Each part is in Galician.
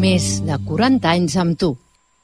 Més de 40 anys amb tu.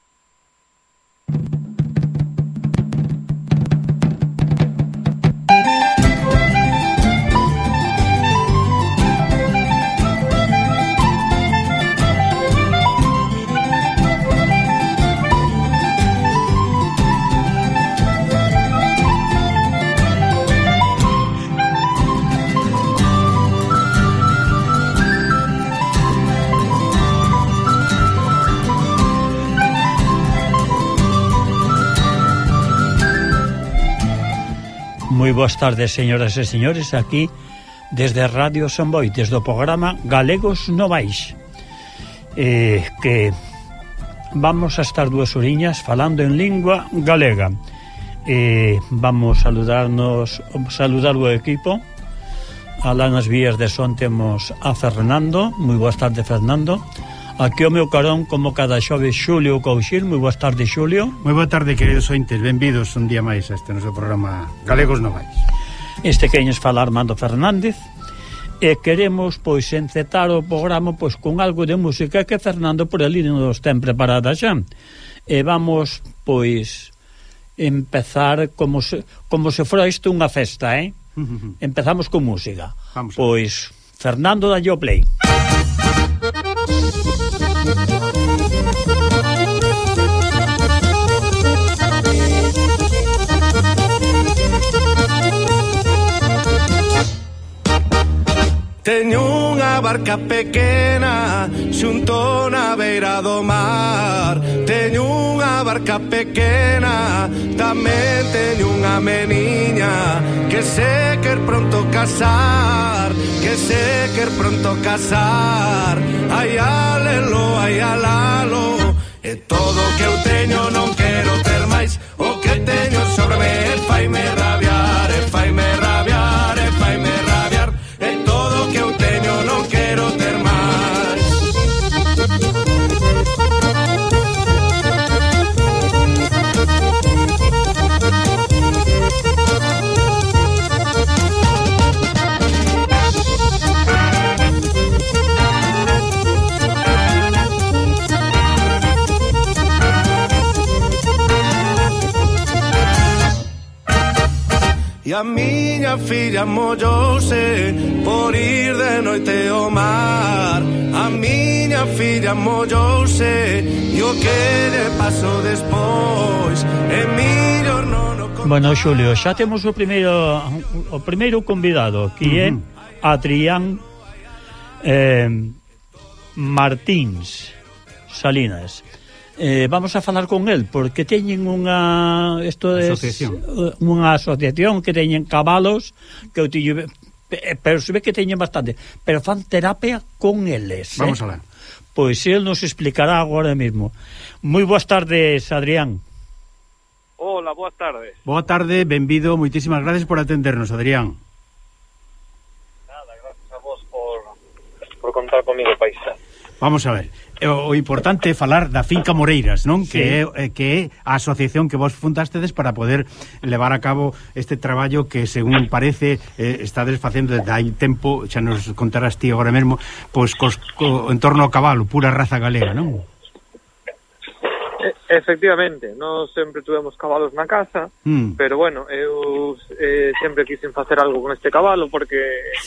Moi boas tardes, señoras e señores, aquí desde Radio Son Boi, desde o programa Galegos Novais, que vamos a estar 2 horiñas falando en lingua galega. Vamos saludar o equipo. Alá nas vías de son temos a Fernando. Moi boas tardes, Fernando. Aquí o meu carón, como cada xoves, Xulio Couchil. Moi boas tardes, Xulio. Moi boa tarde, queridos ointes. Benvidos un día máis a este noso programa Galegos Novais. Este queñes fala Armando Fernández. E queremos, pois, encetar o programa, pois, con algo de música que Fernando por ali nos ten preparada xa. E vamos, pois, empezar como se fora isto unha festa, Empezamos con música. Vamos. Pois, Fernando, dalle o play. Teño unha barca pequena xunto na beira do mar. Teño unha barca pequena, tamén teño unha meniña que se quer pronto casar, que se quer pronto casar. Ai alelo, ai alalo, e todo o que eu teño non quero ter máis. O que teño sobre me faime rabiar, e faime rabiar, e faime rabiar. E todo o que eu teño non quero ter máis. E a miña filla mollouse por ir de noite ao mar. A miña filla mollouse e o que lle pasou despois é millor non o contar. Bueno, Xulio, xa temos o primeiro convidado, que é Adrián Martins Salinas. Vamos a falar con el porque teñen unha asociación que teñen cabalos que eu tiño, pero se ve que teñen bastante, pero fan terapia con eles. Vamos alá. Pois el nos explicará agora mesmo. Moi boas tardes, Adrián. Hola, boas tardes. Boa tarde, benvido, moitísimas gracias por atendernos, Adrián. Nada, gracias a vos por contar comigo, paisa. Vamos a ver, o importante é falar da Finca Moreiras, non? Sí. Que é a asociación que vos fundastedes para poder levar a cabo este traballo que, según parece, estades facendo desde hai tempo, xa nos contarás ti agora mesmo, pois en torno ao cabalo, pura raza galega, non? Efectivamente, nós sempre tuvemos cabalos na casa, pero bueno, eu sempre quixen facer algo con este cabalo porque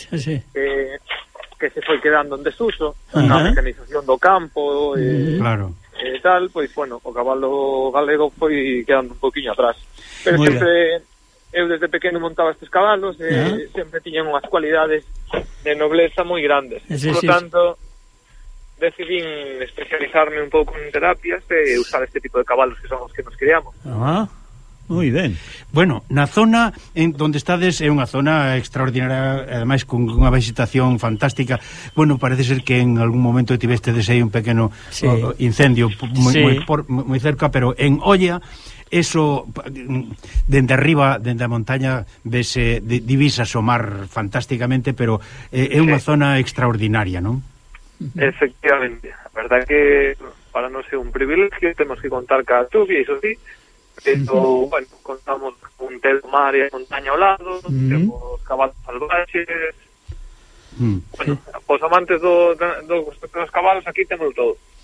que se foi quedando en desuso, a mecanización do campo claro. E tal, pois bueno, o cabalo galego foi quedando un poquinho atrás. Pero sempre eu desde pequeno montaba estes cabalos e sempre tiñan unhas cualidades de nobleza moi grandes. Por tanto, decidín especializarme un pouco en terapias e usar este tipo de cabalos que son os que nos criamos. Moi ben. Bueno, na zona en donde estades é unha zona extraordinaria, ademais con unha vegetación fantástica. Bueno, parece ser que en algún momento tivestedes aí un pequeno incendio moi cerca, pero en Olla eso, dende arriba, dende a montaña, vese, divisas o mar fantásticamente, pero é unha zona extraordinaria, non? Efectivamente, a verdade que para non ser un privilegio temos que contar ca tubia, iso sí. Pero, bueno, contamos con mar e montaña ao lado, temos cabalos salvaxes. Bueno, os amantes dos cabalos aquí temos todo.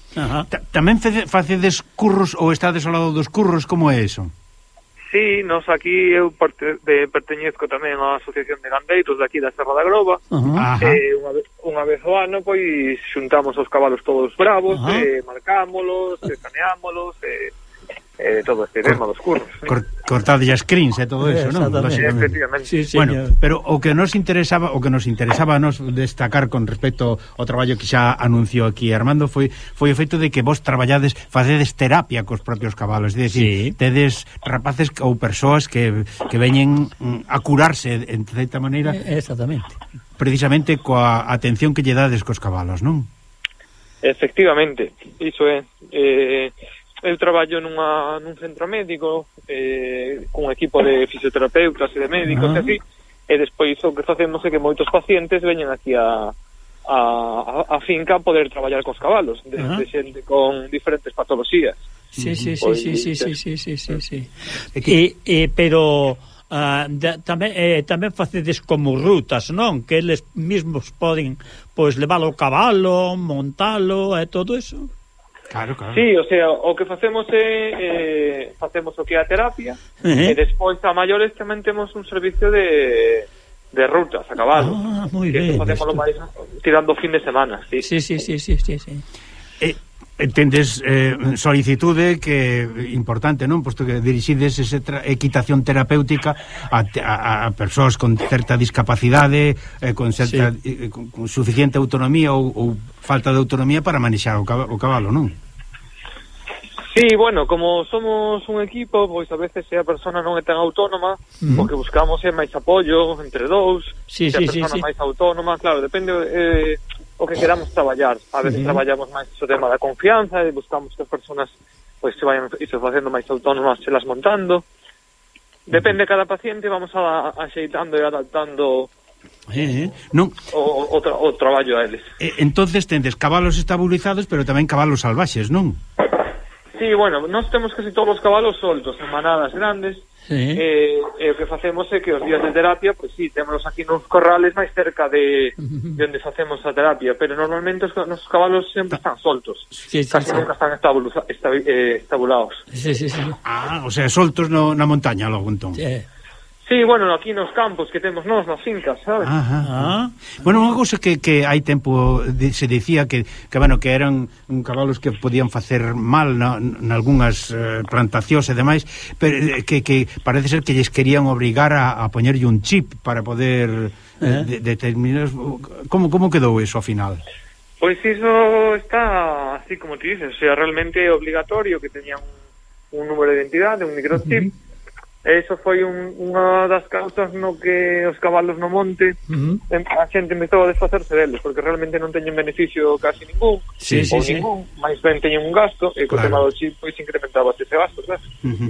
Tamén facedes curros ou estades ao lado dos curros, como é eso? Sí, nos aquí eu perteñezco tamén á Asociación de Gandeiros de aquí da Serra da Groba. Unha vez ao ano, pois, xuntamos os cabalos todos bravos, marcámolos, caneámolos, todo este tema dos curros. Cortade as crins e todo eso, non? Efectivamente. Sí, bueno, pero o que nos interesaba a nos destacar con respecto ao traballo que xa anunciou aquí Armando foi o feito de que vos facedes terapia cos propios cabalos, é dicir, tedes rapaces ou persoas que veñen a curarse en certa maneira. Exactamente. Precisamente coa atención que lle dades cos cabalos, non? Efectivamente, iso é. Eu traballo nun centro médico cun equipo de fisioterapeutas e de médicos e así, e despois o que facemos é que moitos pacientes veñen aquí a finca a poder traballar cos cabalos, de xente con diferentes patoloxías. Sí. Pero tamén facedes como rutas, non? Que eles mesmos poden pois levar o cabalo, montalo e todo eso. Claro. Sí, o sea, o que facemos é facemos o que é a terapia e despois a maiores tamén temos un servicio de rutas a cabalo. Moi ben. Facémoslo máis tirando fin de semana, sí. Sí. Tendes solicitude que importante, non? Posto que dirixides esa equitación terapéutica a persoas con certa discapacidade, con suficiente autonomía ou falta de autonomía para manexar o cabalo, non? Sí, bueno, como somos un equipo, pois a veces se a persona non é tan autónoma, o que buscamos é máis apoio entre dous, se a persona máis autónoma, claro, depende o que queramos traballar. A veces traballamos máis o tema da confianza e buscamos que as personas pois se vayan facendo máis autónomas, se las montando. Depende de cada paciente, vamos axeitando e adaptando o traballo a eles. Entonces tendes cabalos estabilizados, pero tamén cabalos salvaxes, non? Sí, bueno, nós temos casi todos os cabalos soltos en manadas grandes. E o que facemos é que os días de terapia, pois sí, temos aquí nos corrales máis cerca de onde facemos a terapia, pero normalmente os nosos cabalos sempre están soltos, casi nunca están estabulados. O sea, soltos na montaña logo entón. Sí, bueno, aquí nos campos que temos nós, nas fincas, sabes? Bueno, unha cousa que hai tempo se dicía que bueno, que eran cabalos que podían facer mal nalgúnas plantacións e demais, pero que parece ser que lles querían obrigar a poñerlle un chip para poder determinar. Como quedou eso ao final? Pois iso está así como te dices, o sea, realmente é obligatorio que teñan un número de identidade, un microchip. Eso foi unha das causas no que os cabalos no monte a xente empezou a desfacerse deles, porque realmente non teñen beneficio casi ningún, ningún, máis ben teñen un gasto, e co tema do chip pois incrementaba ese gasto, claro.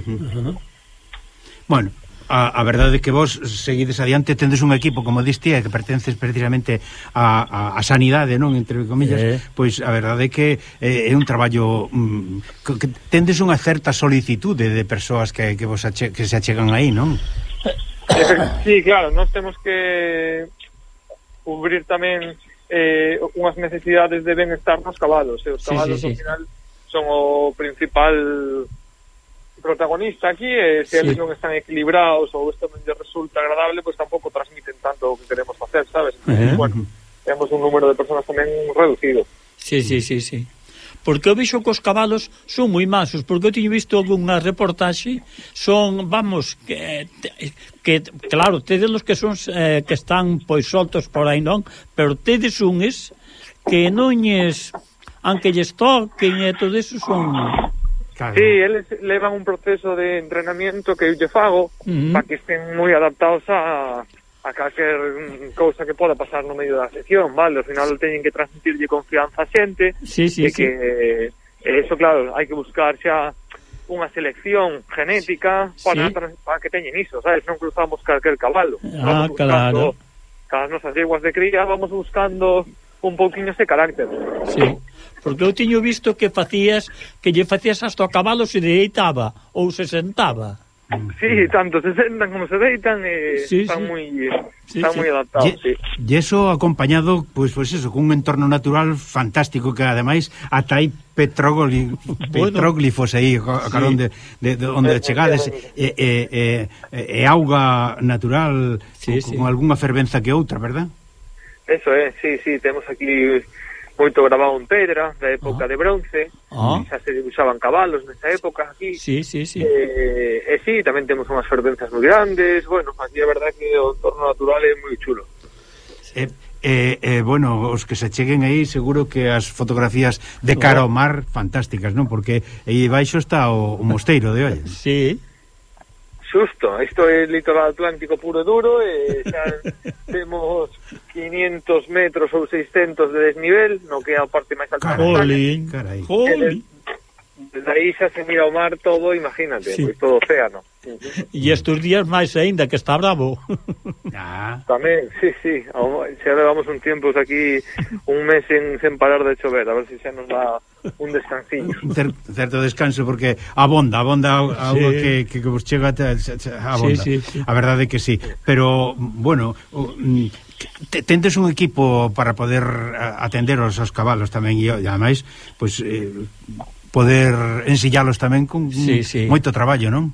Bueno, a verdade é que vos seguides adiante, tendes un equipo, como diste, que pertences precisamente a sanidade, non, entre comillas, pois a verdade é que é un traballo que tendes unha certa solicitude de persoas que se achegan aí, non? Sí, claro, nós temos que cubrir tamén unhas necesidades de benestar nos cabalos, e os cabalos ao final son o principal protagonista aquí, e se eles non están equilibrados ou isto non lle resulta agradable, pois tampouco transmiten tanto o que queremos facer, sabes? Bueno, temos un número de personas tamén reducido. Sí. Porque eu vexo que os cabalos son moi masos, porque eu teño visto algunha reportaxe, son, vamos, que claro, tedes los que son que están pois soltos por aí, non? Pero tedes unes que non lles, aunque lles toquen e todo eso son... Sí, eles levan un proceso de entrenamiento que eu lle fago para que estén moi adaptados a calquer cousa que poda pasar no medio da sección, vale? Ao final teñen que transmitirlle confianza a xente, e que eso, claro, hai que buscar xa unha selección genética para que teñen iso, sabes? Non cruzamos calquer cabalo. Claro. Cada nosas yeguas de cría vamos buscando un pouquiño ese carácter. Sí. Porque eu tiño visto que lle facías hasta o cabalo se deitaba ou se sentaba. Sí, tanto se sentan como se deitan, están moi adaptados, sí. E eso acompañado, pois eso, cun entorno natural fantástico que ademais ata hai petróglifos aí a carón de onde chegades e auga natural con algunha fervenza que outra, verdad? Eso é, sí, temos aquí moito grabado en pedra da época de bronce, xa se dibuixaban cabalos nesa época aquí. Sí. Sí, tamén temos unhas fervenzas moi grandes, bueno, aquí a verdade que o entorno natural é moi chulo. Bueno, os que se cheguen aí seguro que as fotografías de cara ao mar fantásticas, non? Porque aí baixo está o mosteiro de Ollas. Sí. Xusto, isto é litoral atlántico puro e duro e xa temos 500 metros ou 600 de desnivel, no que é a parte máis alta. Jolín. Desde aí xa se mira o mar todo, imagínate, pois todo océano. E estes días máis aínda que está bravo. Tamén, sí, xa levamos un tempo aquí, un mes sen parar de chover, a ver se xa nos dá un descansillo. Certo descanso, porque abonda algo que vos chega abonda. Sí. A verdade é que sí, pero bueno, tendes un equipo para poder atender os cabalos tamén e ademais, pois poder ensillalos tamén con moito traballo, non?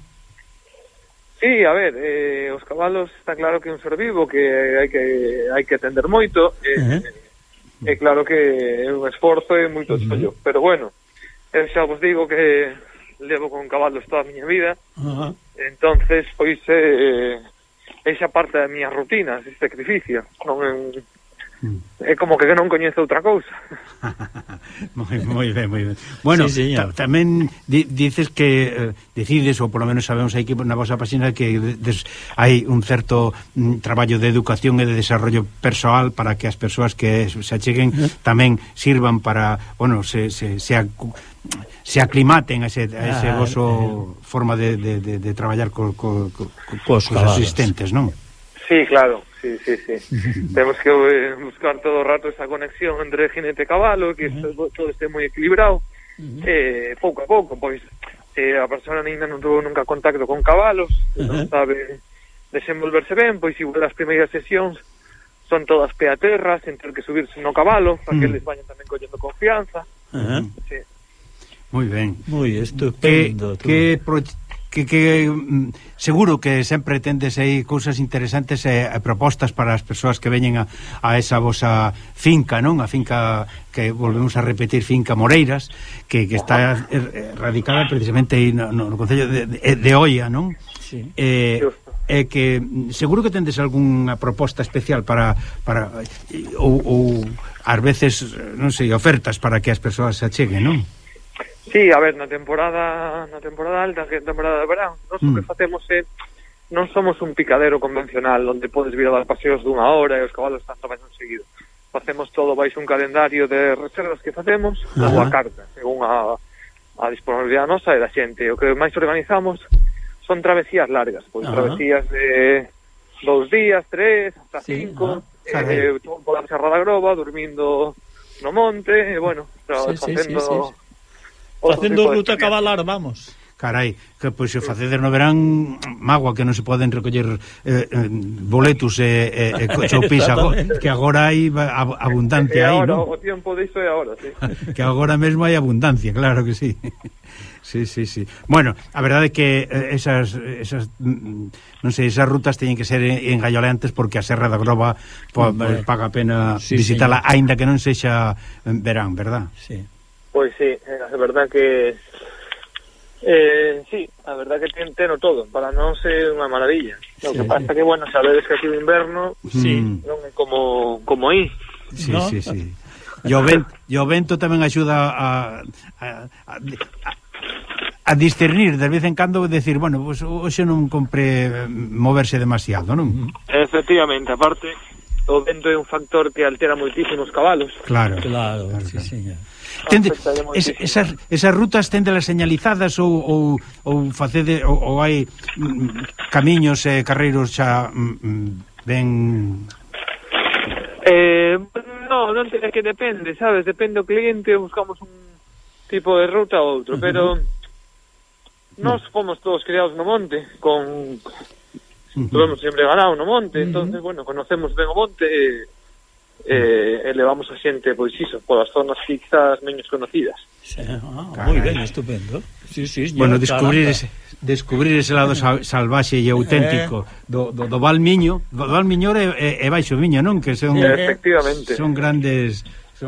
Sí, a ver, os cabalos está claro que é un ser vivo que hai que atender moito, é claro que é un esforzo e moito chollo, pero bueno, eu xa vos digo que levo con cabalos toda a miña vida, entonces pois esa parte da miña rutina, ese sacrificio, non é como que non coñezo outra cousa. moi ben. Bueno, tamén dices que decides, ou polo menos sabemos aí que na vosa página que hai un certo traballo de educación e de desarrollo persoal para que as persoas que se acheguen tamén sirvan para, bueno, se aclimaten a ese voso forma de traballar cos asistentes, non? Sí, claro, sí. Temos que buscar todo o rato esa conexión entre jinete e cabalo, que todo este moi equilibrado, pouco a pouco, pois a persona ainda non tuvo nunca contacto con cabalos, non sabe desenvolverse ben, pois igual as primeiras sesións son todas pé a terra, sen ter que subirse no cabalo, para que eles vayan tamén collendo confianza. Sí. Moi ben. Moi estupendo. Que seguro que sempre tendes aí cousas interesantes e propostas para as persoas que veñen a esa vosa finca, non? A finca que volvemos a repetir, finca Moreiras, que está radicada precisamente aí no concello de Oia, non? Sí. Que seguro que tendes algunha proposta especial para ou ás veces, non sei, ofertas para que as persoas se acheguen, non? Sí, a ver, na temporada alta, que é temporada de verán, nós o que facemos é, non somos un picadero convencional onde podes vir a dar paseos dunha hora e os cabalos están traballando seguido. Facemos todo baixo un calendario de reservas que facemos, ou a carta, según a disponibilidade nosa e da xente. O que máis organizamos son travesías largas, pois travesías de 2 días, 3, hasta 5, pola Serra da Groba, dormindo no monte, e bueno, facendo ruta cabalar, vamos. Carai, que pois se facedes no verán mágoa que non se poden recoller boletos e choupis que agora hai abundancia aí, non? O tempo diso é agora, sí. Que agora mesmo hai abundancia, claro que sí. Sí. Bueno, a verdade é que esas non sei, esas rutas teñen que ser engallolantes porque a Serra da Groba paga a pena visitala, aínda que non sexa verán, verdad? Sí. Pois sí, a verdad que sí, a verdad que teno todo, para non ser unha maravilla. O que pasa que, bueno, sabedes que aquí o inverno non é como aí. Sí. E o vento tamén axuda a discernir de vez en cando, decir, bueno, pues hoxe non compre moverse demasiado, non? Efectivamente, aparte o vento é un factor que altera moitísimo os cabalos. Claro. Sí, señor. Esas rutas tendelas señalizadas ou facede ou hai camiños e carreiros xa ben non ten que depende, sabes, depende do cliente, buscamos un tipo de ruta ou outro, pero Nós fomos todos criados no monte, tuvemos sempre ganado no monte, entonces, bueno, conocemos ben o monte e levamos a xente, pois iso, polas zonas quizás menos conocidas. Moi ben, estupendo. Sí, bueno, descubrir ese lado salvaxe e auténtico do Val Miño. Do Val Miñor e Baixo Miño, non? Que son, efectivamente, son grandes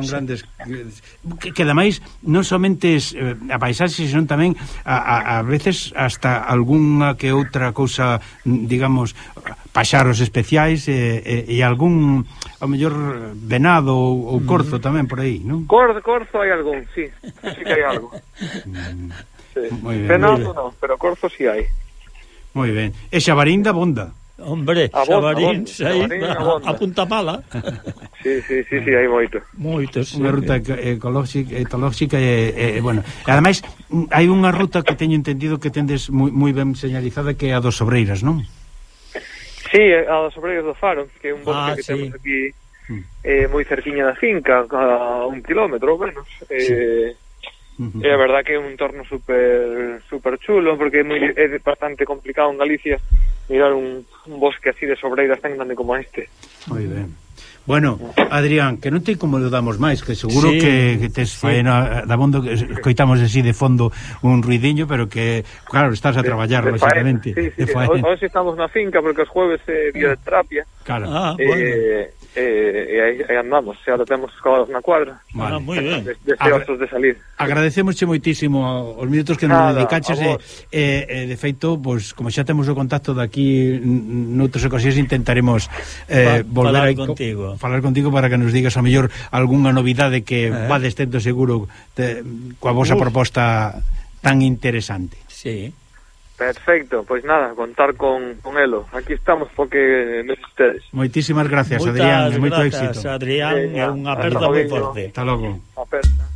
que ademais non somente a paisaxe, senón tamén a veces hasta algunha que outra cousa, digamos, paxaros especiais e algún, ao mellor, venado ou corzo tamén por aí, non? Corzo hai algún, sí que hai algo. Sí. Venado non, pero corzo sí hai. Moi ben. E xabarín da bonda. Hombre, xabarín a punta pala. Sí, hai moitos. Unha ruta ecolóxica e bueno, ademais hai unha ruta que teño entendido que tendes moi ben señalizada, que é a dos Sobreiras, non? Sí, a dos Sobreiras do Faro, que é un bosque que temos aquí moi cerquiña da finca, a 1 kilómetro menos. É a verdad que é un entorno super chulo, porque é bastante complicado en Galicia mirar un bosque así de sobreiras tan grande como este. Moi ben. Bueno, Adrián, que non te incomodamos máis, que seguro que tes faena da bondo, que escoitamos así de fondo un ruidiño, pero que, claro, estás a traballar, lógicamente. Hoxe estamos na finca, porque os jueves é día de terapia. Claro. Bueno. E aí andamos, xa temos os cabalos na cuadra. Vale. Moi ben. Deseosos de salir. Agradecemosche moitísimo os minutos que nos dedicaches e de feito, pois, como xa temos o contacto daqui noutras ocasións, intentaremos falar contigo para que nos digas a mellor algunha novidade que vades tendo seguro coa vosa proposta tan interesante. Sí. Perfecto, pois nada, contar con elo. Aquí estamos porque necesitedes. Moitísimas gracias, Adrián, e moito éxito. Adrián, é unha aperta moi forte. Hasta logo. Aperta.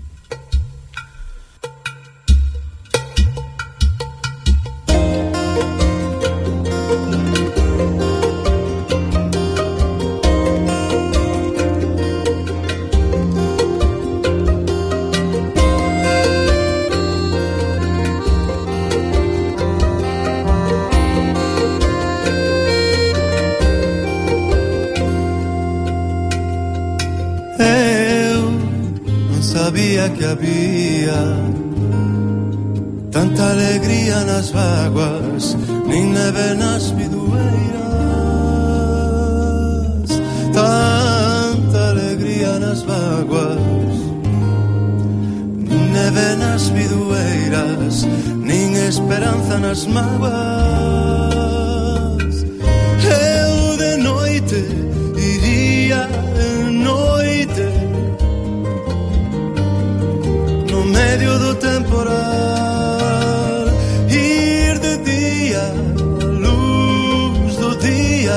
Sabía que había tanta alegría nas vaguas, nin neve nas bidueiras. Tanta alegría nas vaguas, nin neve nas bidueiras, nin esperanza nas mágoas. Eu de noite iría de noite no medio do temporal, ir de día a luz do día.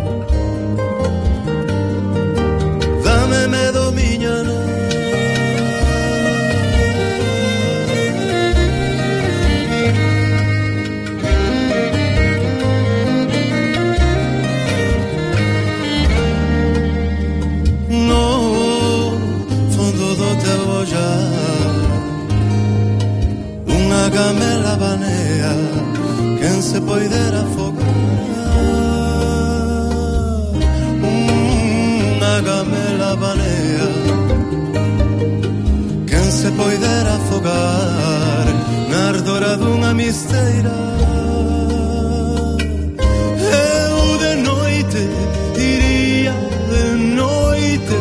Dame medo miña no fondo do teu ollar unha gamela banea, quen se poidera afogar. Unha gamela banea, quen se poidera afogar na ardora dunha misteira. Eu de noite iría de noite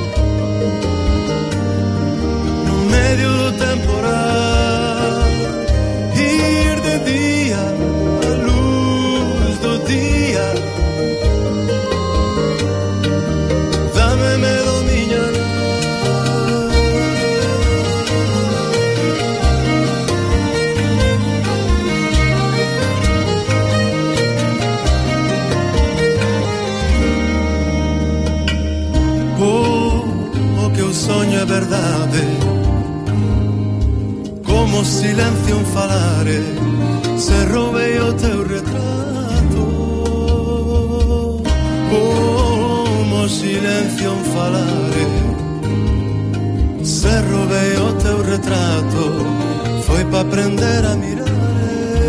no medio do temporal, ir de día a luz do día. Dame medo miña o que eu soño é verdade, como silencio en falare, se roubei o teu retrato. Como silencio en falare, se roubei o teu retrato. Foi pa aprender a mirar.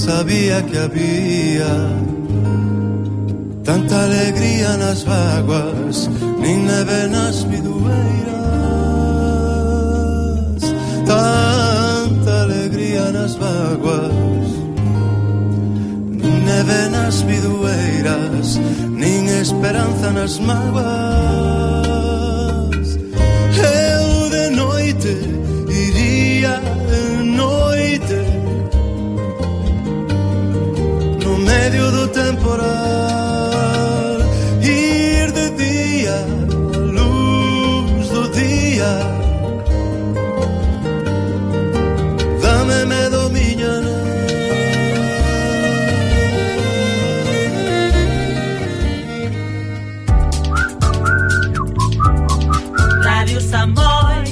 sabía que había tanta alegría nas vaguas, nin neve nas bidueiras. Tanta alegría nas vaguas, nin neve nas bidueiras, nin esperanza nas mágoas. Eu de noite iría de noite no medio do temporal, ir de día a luz do día. Dame medo miña Radio Samboy.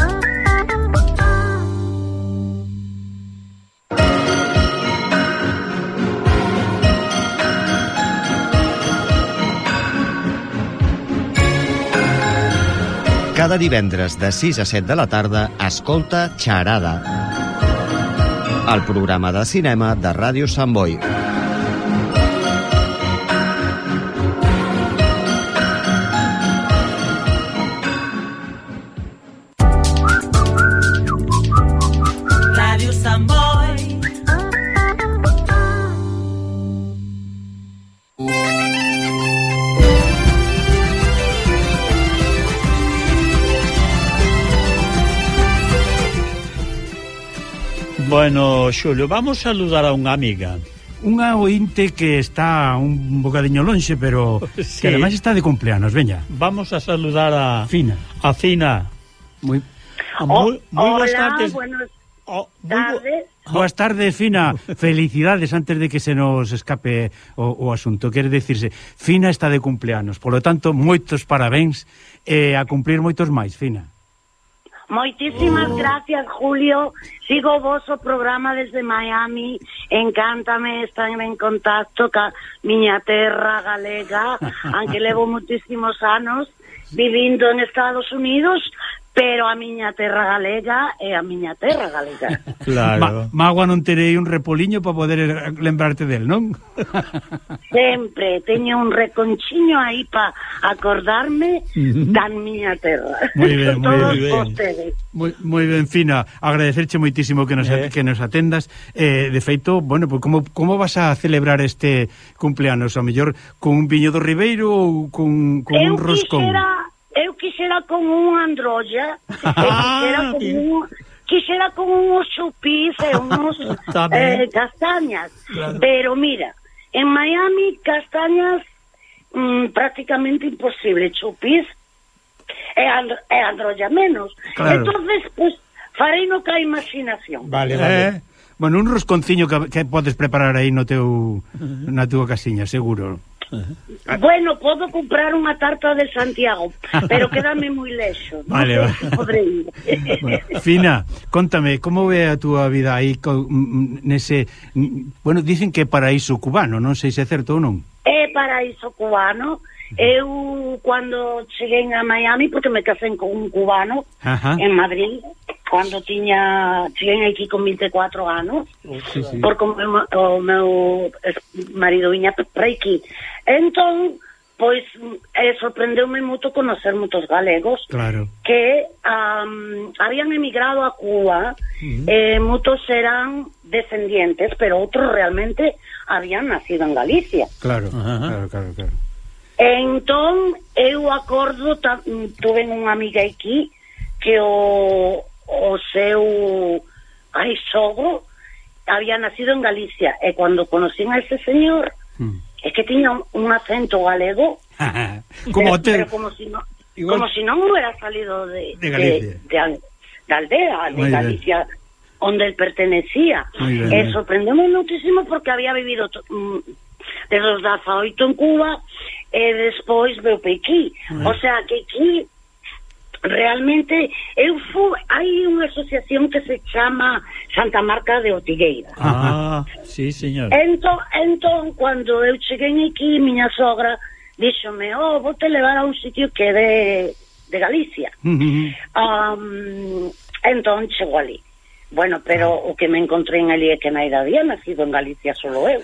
Cada divendres de 6 a 7 de la tarda escolta Xarada, el programa de cinema de Ràdio Sant Boi. Ràdio Sant Boi. Bueno, Xulio, vamos a saludar a unha amiga. Unha ointe que está un bocadiño lonxe, pero sí, que ademais está de cumpleanos, veña. Vamos a saludar a Fina. A Fina. Muy Buenas tardes. Buenas tardes. Boas tardes, Fina. Felicidades antes de que se nos escape o asunto. Quere dicirse, Fina está de cumpleanos. Por lo tanto, moitos parabéns a cumplir moitos máis, Fina. Moitísimas gracias, Julio. Sigo vos o programa desde Miami. Encántame estar en contacto ca miña terra galega, aunque levo moitísimos anos vivindo en Estados Unidos, pero a miña terra galega é a miña terra galega. Claro. Magua non terei un repoliño para poder lembrarte del, non? Sempre teño un reconchiño aí para acordarme da miña terra. Moi ben, moi ben. Moi ben, Fina, agradecerche moitísimo que nos atendas. De feito, bueno, pues como vas a celebrar este cumpleanos? A mellor con un viño do Ribeiro ou con un roscón? Eu quixera con un androlla, quixera con uns chupís e uns castañas, claro. Pero mira, en Miami castañas prácticamente imposible, chupís e androlla menos, claro. Entonces, pues, farei no que a imaginación. Vale. Bueno, un rosconciño que podes preparar aí na túa casiña, seguro. Bueno, podo comprar unha tarta de Santiago, pero quédame moi lexo. Vale. Podré ir. Bueno, Fina, contame, como ve a túa vida aí nese... Bueno, dicen que é paraíso cubano, non sei se é certo ou non. É paraíso cubano. Eu, cando cheguei a Miami, porque me casei con un cubano, en Madrid, cando cheguei aquí con 24 anos, sí. Porque o meu marido viña para aquí. Entón, pois, sorprendeume moito conocer moitos galegos, claro, que habían emigrado a Cuba, moitos eran descendientes, pero outros realmente habían nacido en Galicia. Claro. Entón, eu acordo, tuve unha amiga aquí que o seu sogro había nacido en Galicia, e cando conocín a ese señor, é que tiña un acento galego, como si non hubiera salido de aldea, de Galicia, onde él pertenecía. E sorprendemos muchísimo porque había vivido desde os 18 en Cuba e despois veu para aquí. O sea, que aquí realmente hai unha asociación que se chama Santa Marta de Ortigueira. Sí, señor. Entón, cando eu cheguei aquí, miña sogra díxome, vou te levar a un sitio que é de Galicia. Entón, chego ali. Bueno, pero o que me encontré en ali é que naida había nacido en Galicia solo eu.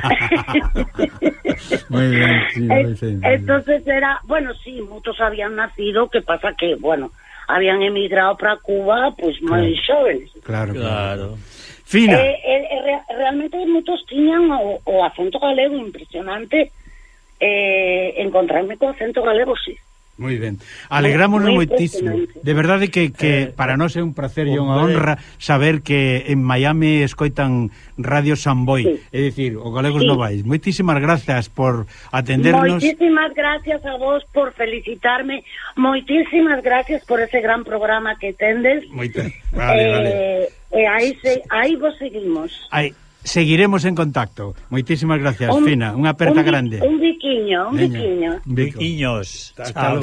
Muy bien, sí, entonces era, bueno, sí, muchos habían nacido, que pasa que, bueno, habían emigrado para Cuba, pues moi xóvenes. Claro. Fina. Realmente muchos tiñan o acento galego impresionante. Encontrarme con acento galego, sí. Moi ben. Alegrámonos moitísimo. De verdade que para nós é un placer e unha honra saber que en Miami escoitan Radio Samboy, é dicir, o Galegos Novais. Moitísimas gracias por atendernos. Moitísimas gracias a vos por felicitarme. Moitísimas gracias por ese gran programa que tendes. Vale. Aí vos seguimos. Seguiremos en contacto. Moitísimas gracias, Fina. Unha aperta grande. Un biquiño. Biquiños. Chao.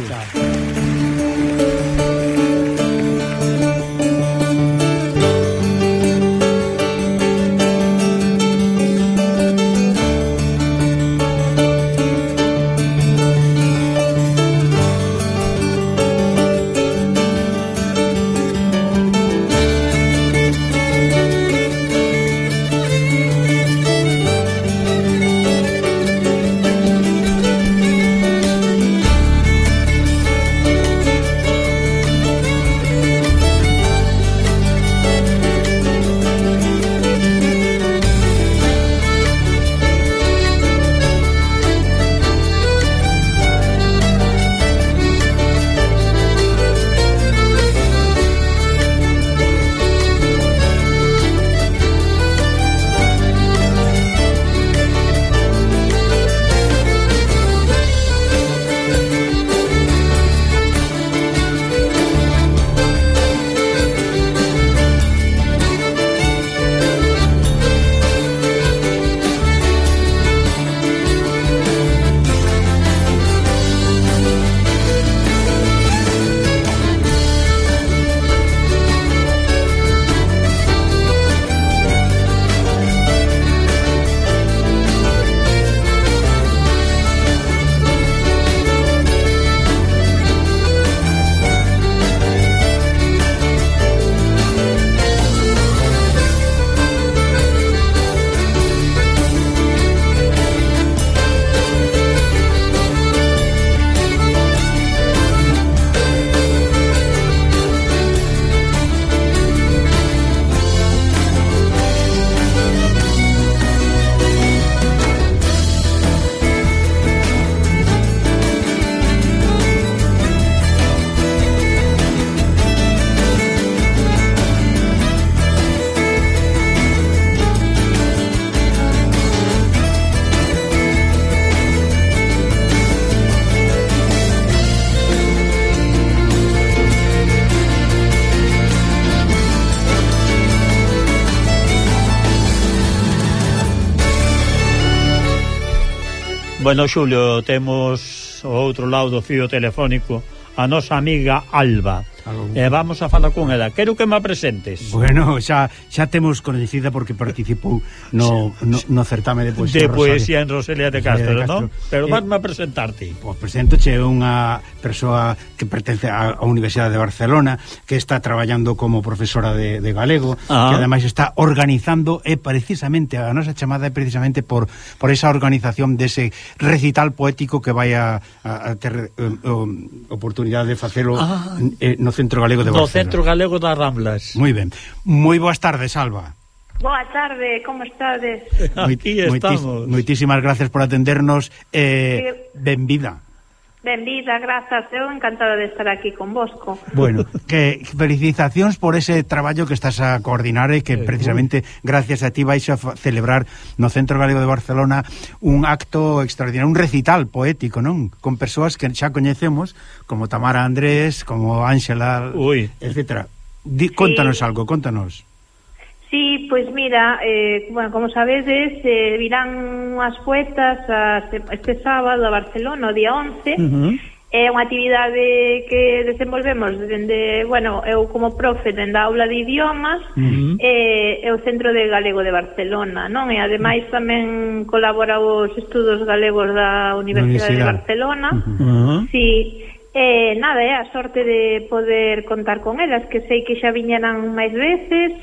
Bueno, Xulio, temos ao outro lado do fío telefónico a nosa amiga Alba. Vamos a falar con ela. Quero que me presentes. Bueno, xa temos conhecida porque participou no certame de poesía en Rosalía de Castro, non? Pero vas a presentarte. Pois presentoche unha persoa que pertence á Universidade de Barcelona, que está traballando como profesora de galego, que ademais está organizando, precisamente a nosa chamada é precisamente por esa organización dese recital poético que vai a ter oportunidade de facelo no Centro Galego de Barcelona. No Centro Galego das Ramblas. Moi ben. Moi boas tardes, Alba. Boa tarde, como estades? Aquí estamos. Moitísimas gracias por atendernos. Benvida. Benvida, grazas. Eu encantada de estar aquí con vosco. Bueno, que felicitacións por ese traballo que estás a coordinar e que precisamente gracias a ti vais a celebrar no Centro Galego de Barcelona un acto extraordinario, un recital poético, non? Con persoas que xa coñecemos, como Tamara Andrés, como Ángela, etcétera. Contanos algo, contanos. Sí, pois mira, bueno, como sabedes, virán unhas poetas este sábado a Barcelona, o día 11. É unha actividade que desenvolvemos dende, bueno, eu como profe dende a aula de idiomas e o Centro de Galego de Barcelona, non? E ademais tamén colabora os estudos galegos da Universidade de Barcelona. Sí. Nada, a sorte de poder contar con elas, que sei que xa viñeran máis veces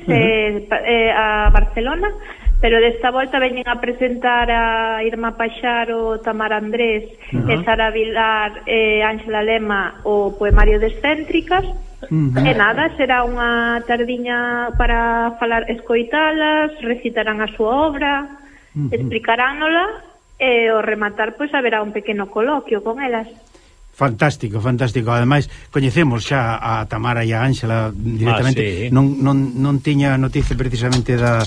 a Barcelona, pero desta volta veñen a presentar a Irma Paxaro, Tamara Andrés, Sara Vilar e Ángela Lema o poemario de Excéntricas. E nada, será unha tardiña para falar, escoitalas, recitarán a súa obra, explicaránola, e ao rematar pois haberá un pequeno coloquio con elas. Fantástico, fantástico. Ademais, coñecemos xa a Tamara e a Ángela directamente. Non tiña noticia precisamente da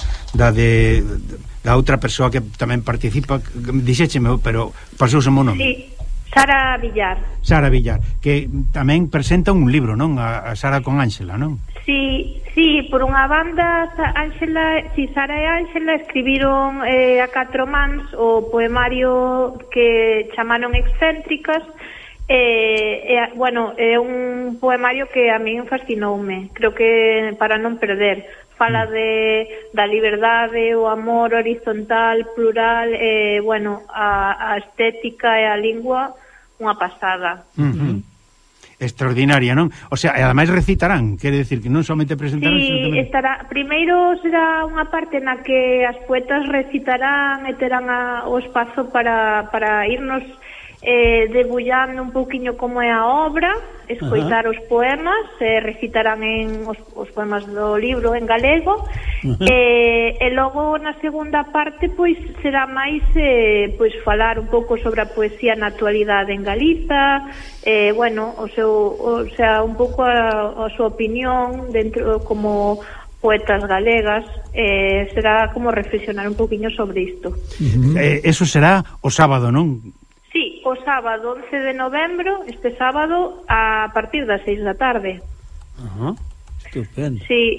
outra persoa que tamén participa. Dixécheme, pero pasouse o nome. Sí, Sara Villar. Sara Villar, que tamén presenta un libro, non? A Sara con Ángela, non? Sí, por unha banda, Sara e Ángela escribiron a 4 mans o poemario que chamaron Excéntricas. Bueno, é un poemario que a min fascinoume, creo que para non perder. Fala da liberdade, o amor horizontal, plural, bueno, a estética e a lingua, unha pasada. Extraordinaria, non? O sea, ademais recitarán, quere decir que non somente presentarán, sí, estará, primeiro será unha parte na que as poetas recitarán e terán o espazo para irnos debullando un pouquiño como é a obra, escoitar os poemas, recitarán os poemas do libro en galego, e logo na segunda parte pois será máis pois falar un pouco sobre a poesía na actualidade en Galiza, bueno, o sea, un pouco a súa opinión dentro como poetas galegas, será como reflexionar un pouquiño sobre isto. Eso será o sábado, non? Sí, o sábado 11 de novembro, este sábado, a partir das 6 da tarde. Estupendo. Sí,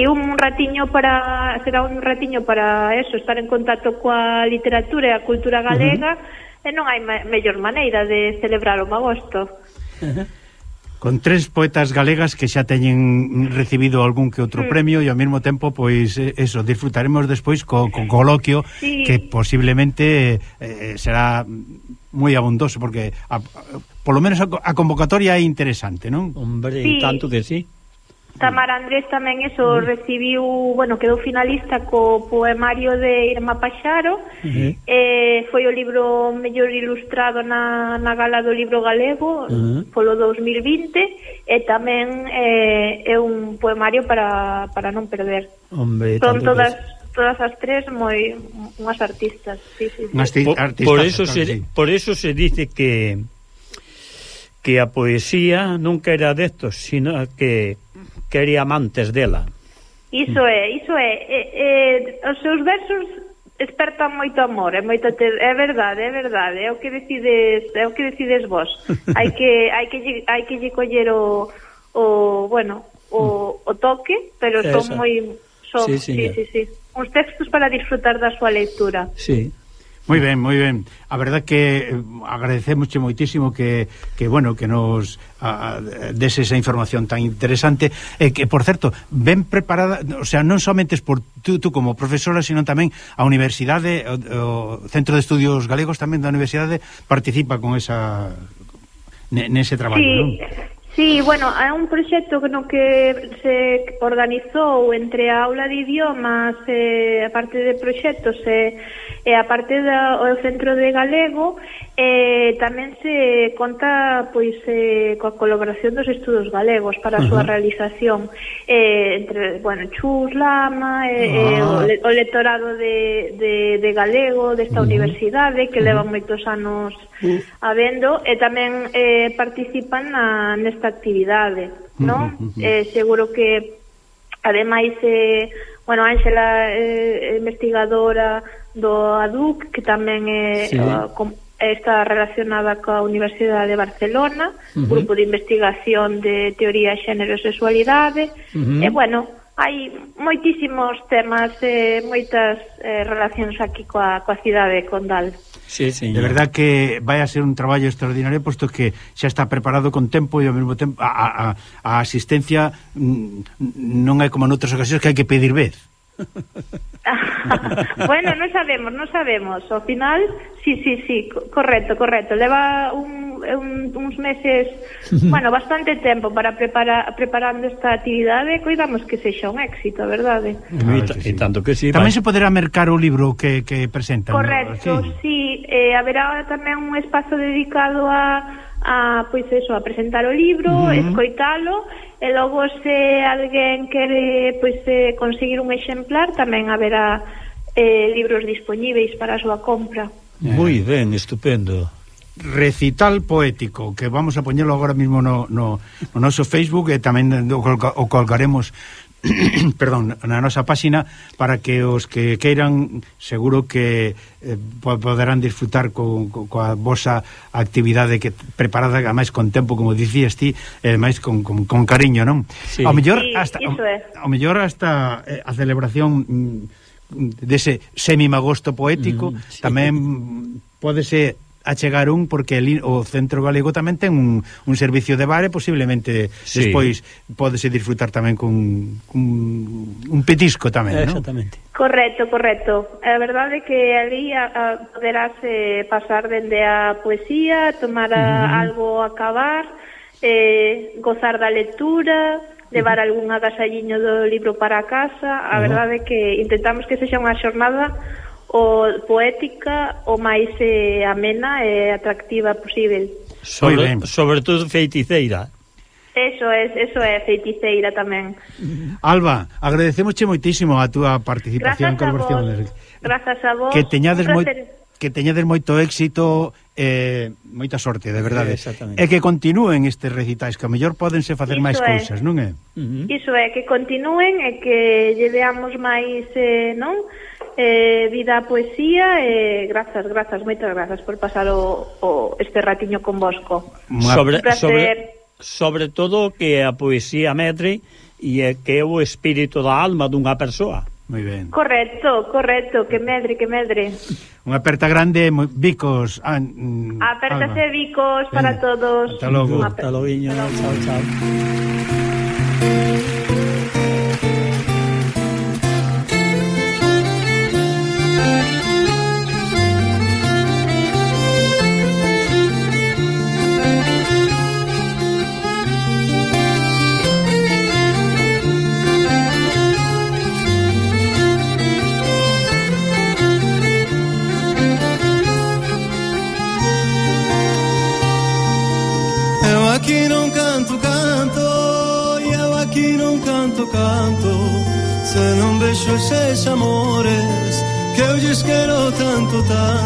será un ratiño para eso, estar en contacto coa literatura e a cultura galega, e non hai mellor maneira de celebrar o agosto. Con 3 poetas galegas que xa teñen recibido algún que outro premio, e ao mesmo tempo, pois, eso, disfrutaremos despois co coloquio, que posiblemente será moi abundoso, porque polo menos a convocatoria é interesante, non? Hombre, tanto que sí. Tamara Andrés tamén recibiu, bueno, quedou finalista co poemario de Irma Paxaro, foi o libro mellor ilustrado na Gala do Libro Galego polo 2020, e tamén é un poemario para non perder. Hombre, son todas as 3 moi unhas artistas, sí. Por eso se dice que a poesía nunca era destos, sino que quería amantes dela. Iso é. Os seus versos despertan moito amor, é verdade, é o que decides vos. hai que lle coller o toque, pero son moi sí. Uns textos para disfrutar da súa lectura. Sí. Moi ben. A verdad que agradecemos moitísimo que nos des esa información tan interesante, e que, por certo, ben preparada, o sea, non somente por tú como profesora, sino tamén a Universidade, o Centro de Estudios Galegos tamén da Universidade participa con nese traballo, non? Sí, bueno, é un proxecto no que se organizou entre a aula de idiomas, a parte de proxectos e a parte do Centro de Galego, tamén se conta pois coa colaboración dos estudos galegos para a súa realización, entre, bueno, Chus Lama, o lectorado de galego desta universidade, que leva moitos anos habendo, e tamén participan nesta actividade, non? Seguro que ademais Ángela é investigadora do ADUC, que tamén está relacionada coa Universidade de Barcelona, grupo de investigación de teoría, xénero e sexualidade, e bueno, hai moitísimos temas, moitas relacións aquí coa cidade de Condal. Sí, de verdad que vai a ser un traballo extraordinario, posto que xa está preparado con tempo, e ao mesmo tempo a asistencia non é como noutras ocasións que hai que pedir vez. Bueno, non sabemos. Ao final, sí, correcto. Leva uns meses, bueno, bastante tempo para preparando esta actividade, coidamos que sexa un éxito, a verdade. E tanto que sí. Tamén se poderá mercar o libro que presentan. Correcto, sí. Haberá tamén un espazo dedicado a pois eso, a presentar o libro, escoitalo, e logo se alguén quere pois conseguir un exemplar, tamén haberá libros dispoñíveis para a súa compra. Moi ben, estupendo. Recital poético, que vamos a poñelo agora mesmo no noso Facebook, e tamén o colgaremos perdón, na nosa páxina, para que os que queiran, seguro que poderán disfrutar coa vosa actividade que preparada, máis con tempo, como dicías ti, e máis con cariño, non? Sí. Ao mellor sí, hasta a celebración dese semimagosto poético tamén pódese achegar porque o Centro Galego tamén ten un servicio de bar, e posiblemente despois pódese disfrutar tamén con un petisco tamén, non? Exactamente. Correcto. A verdade é que ali poderás pasar dende a poesía, tomar algo a acabar, gozar da lectura, levar algún agasalliño do libro para a casa. A verdade é que intentamos que sexa unha xornada poética o máis amena e atractiva posible. Sobre todo feiticeira. Eso é feiticeira tamén. Alba, agradecemosche moitísimo a túa participación. Grazas a vos. Que teñades moito éxito, moita sorte, de verdade. E que continúen estes recitais, que a mellor pódense facer máis cousas, non é? Iso é, que continúen e que lle deamos máis vida a poesía, e grazas, moitas grazas por pasar este ratiño convosco. Sobre todo que a poesía medre e que é o espírito da alma dunha persoa. Moi ben. Correcto, que medre. Unha aperta grande, bicos. Apértase bicos para todos. Hasta logo. Hasta logo. Chao. Aquí non canto, e eu aquí non canto, se non vexo eses amores que eu lles quero tanto.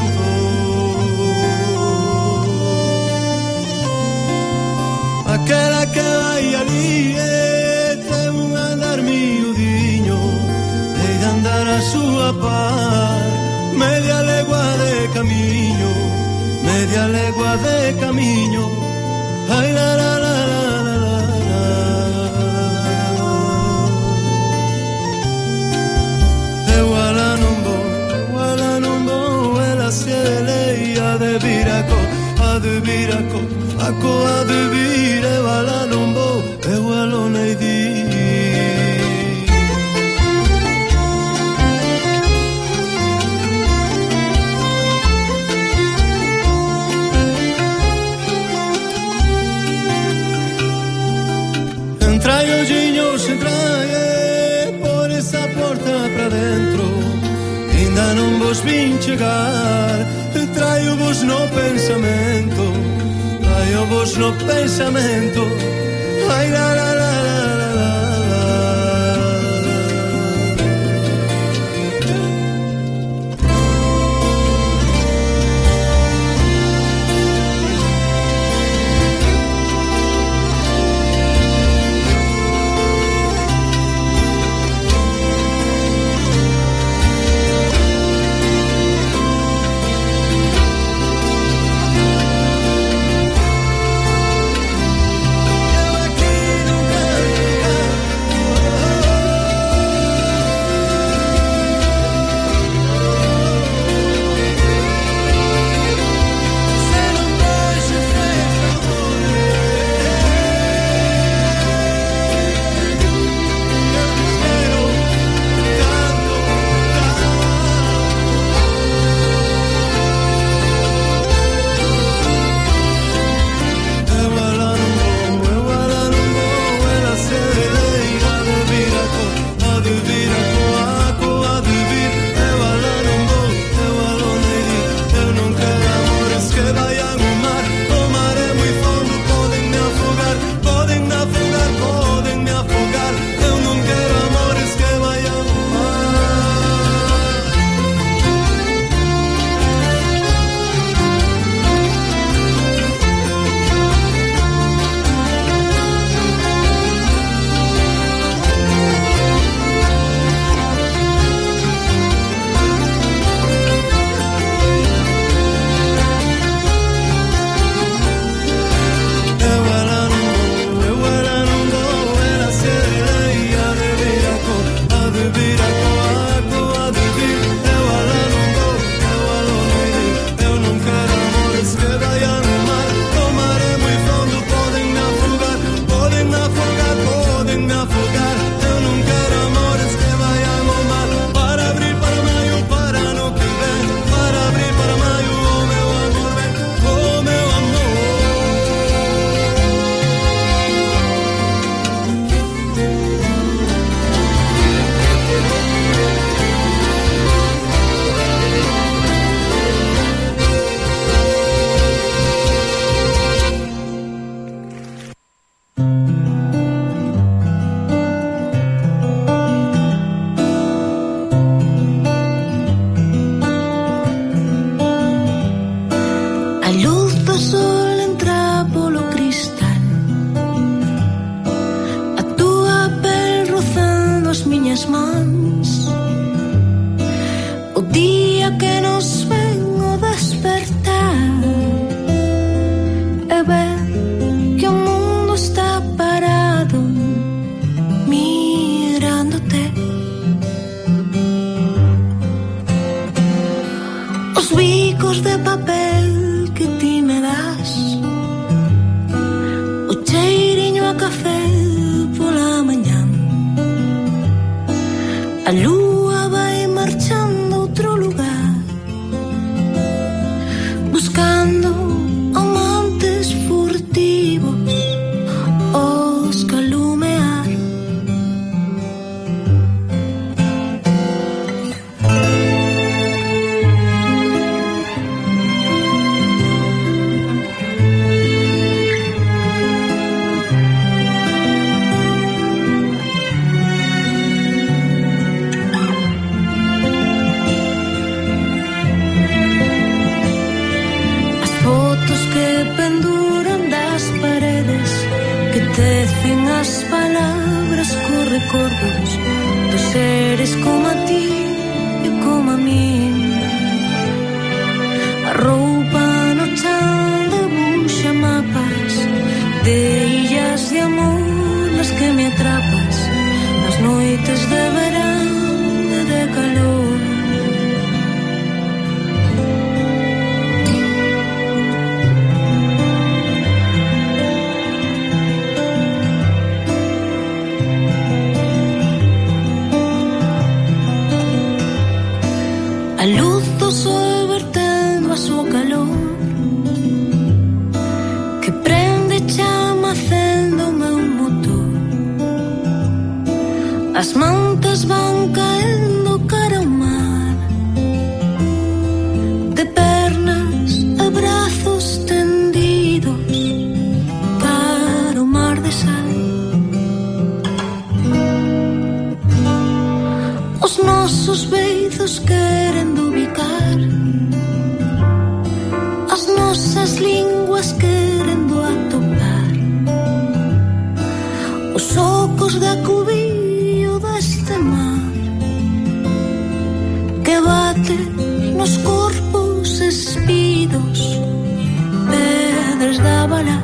Aquela que vai ali ten un andar miudiño, e de andar a súa par, media legua de camiño, ay la la la la la la. Ewala non vou, ela se leia de Viraco, a de vir, ewala non vou, ewala nei di. Por esa porta pra dentro, ainda non vos vin chegar, traio vos no pensamento, ai la la la la la la. os bicos de papel que ti me das, o cheiriño a café pola mañán, a lúa vai marchando a outro lugar, buscando amantes furtivos os calumear. Tecen as palabras co recordos dos seres como a ti e como a min. A roupa no chan debuxa mapas de illas de amor nas que me atrapas nas noites de verán e de calor. A luz do sol vertendo a súa calor que prende chama acendo o meu motor. As mantas van caendo cara ao mar, de pernas e brazos tendidos cara ao mar de sal. Os nosos beizos querendo ubicar, as nosas linguas querendo atopar, os ocos de acubillo deste mar que bate nos corpos espidos, pedras de abalar.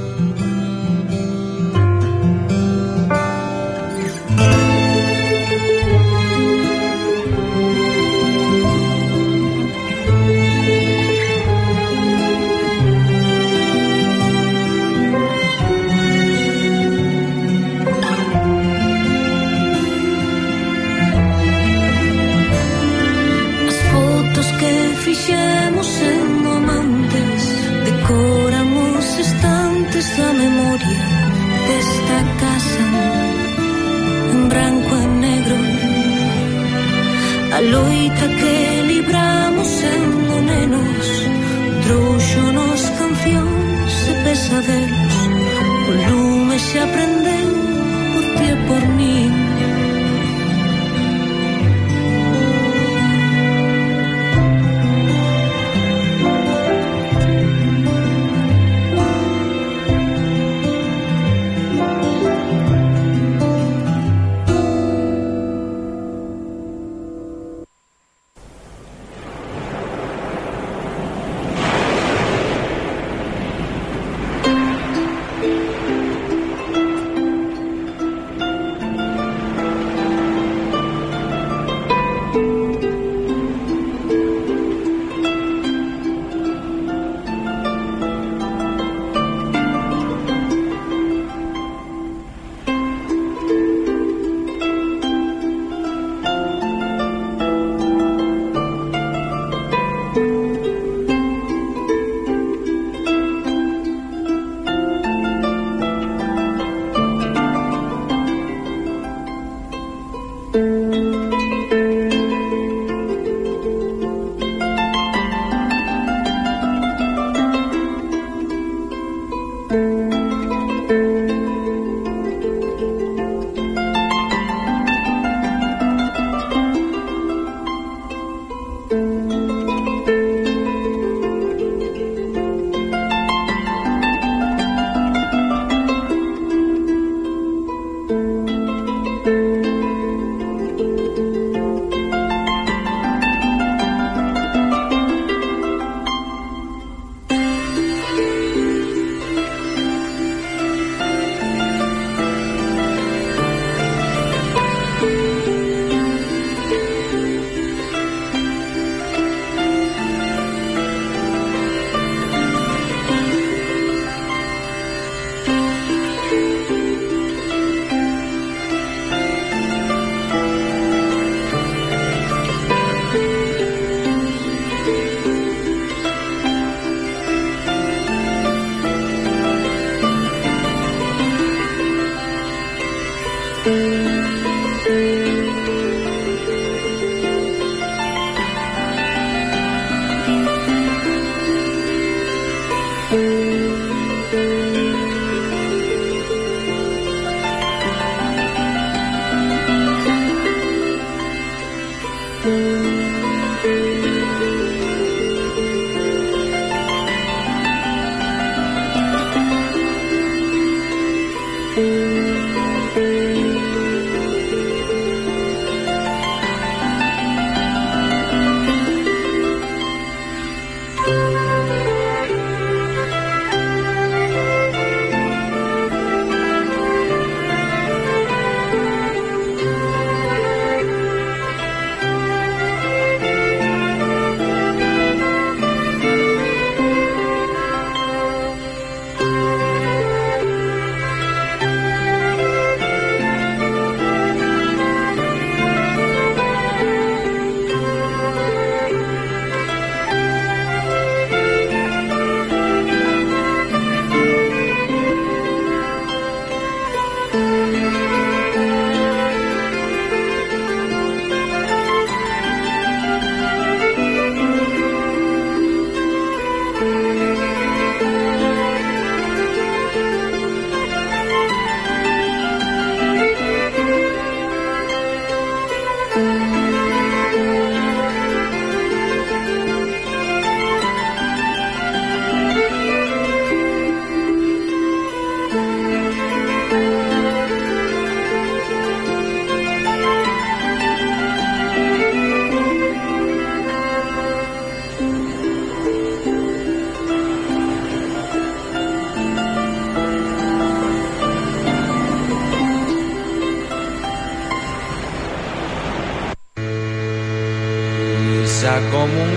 Fixemos sendo amantes, decoramos estantes da memoria desta casa en branco e negro. A loita que libramos sendo nenos trouxonos cancións e pesadelos. O lume se aprendeu por ti e por mí.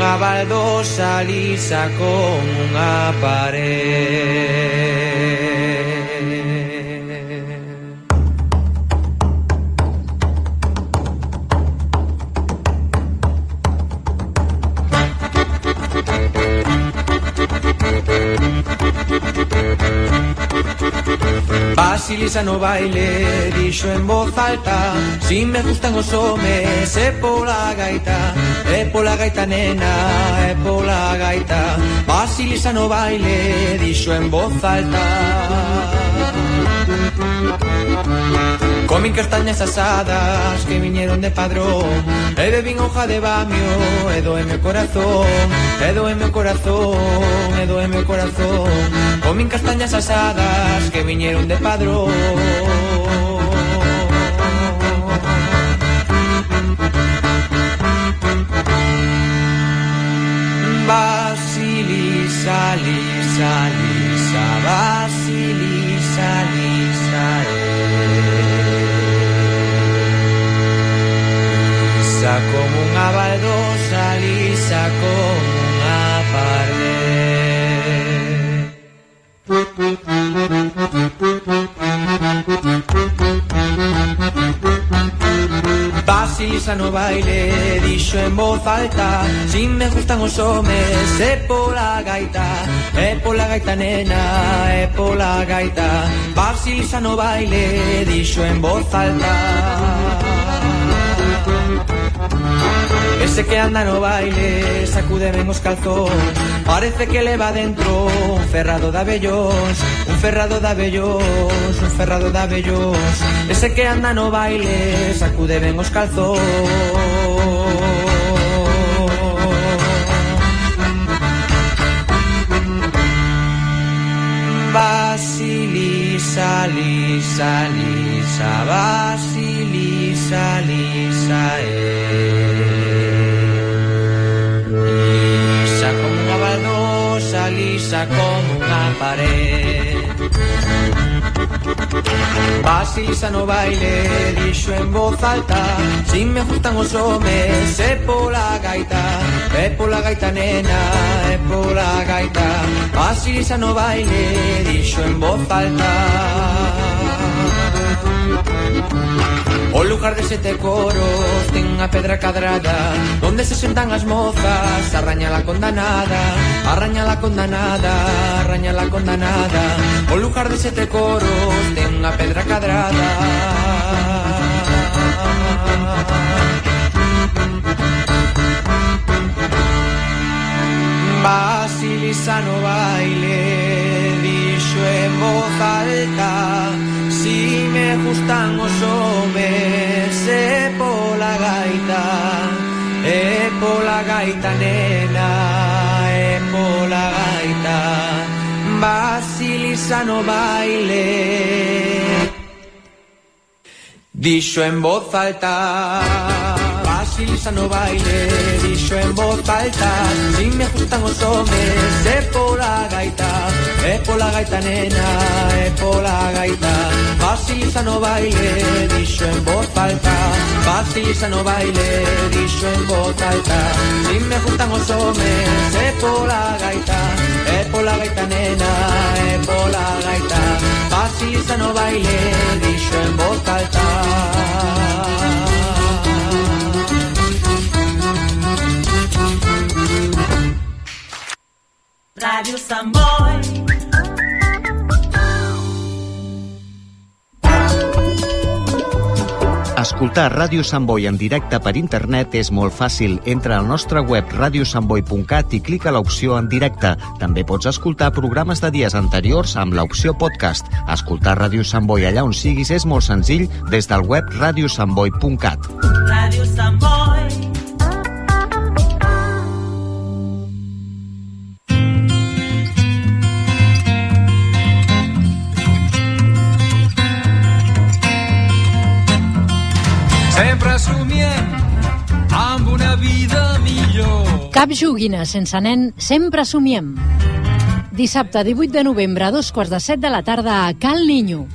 unha baldosa lisa como unha pared. Basilisa no baile dixo en voz alta: si me gustan os homes é pola gaita, nena, é pola gaita. Basilisa no baile dixo en voz alta. Comin castañas asadas que viñeron de Padrón, e bebín hoja de bamio, e doeme o corazón, e doeme o corazón, e doeme o corazón. Comin castañas asadas que viñeron de Padrón. Basilisa, lisa, lisa, Basilisa, lisa, lisa como unha baldosa, lisa como unha pared. Basilisa no baile dixo en voz alta: si me gustan os homes é pola gaita, nena, é pola gaita. Basilisa no baile dixo en voz alta. Ese que anda no baile sacude ben os calzóns, parece que leva dentro un ferrado de abellóns, un ferrado de abellóns, un ferrado de abellóns. Ese que anda no baile sacude ben os calzóns. Basilisa, lisa, lisa, Basilisa, lisa, lisa como unha baldosa, lisa como unha pared. Basilisa no baile dixo en voz alta: si me gustan os homes é pola gaita, nena, é pola gaita. Basilisa no baile dixo en voz alta. O lugar de 7 coros ten unha pedra cadrada donde se sentan as mozas, arraña la condanada, arraña la condanada, arraña la condanada. O lugar de 7 coros ten unha pedra cadrada. Basilisa no baile dixo en voz alta: si me gustan os homes é pola gaita, nena, é pola gaita. Basilisa no baile dixo en voz alta. Basilisa no baile dixo en voz alta: si me gustan os homes é pola gaita, nena, é pola gaita. Basilisa no baile dixo en voz alta. Basilisa no baile dixo en voz alta: si me gustan os homes é pola gaita, nena, é pola gaita. Basilisa no baile dixo en voz alta. Radio Samboy. Escoltar Ràdio Sant Boi en directe per internet és molt fàcil. Entra al nostre web radiosantboi.cat i clica l'opció en directe. També pots escoltar programes de dies anteriors amb l'opció podcast. Escoltar Ràdio Sant Boi allà on siguis és molt senzill des del web radiosantboi.cat. Ràdio Sant Boi. Sempre somiem amb una vida millor. Cap joguina sense nen, sempre somiem. Dissabte 18 de novembre a 2:15 de la tarda a Cal Niño.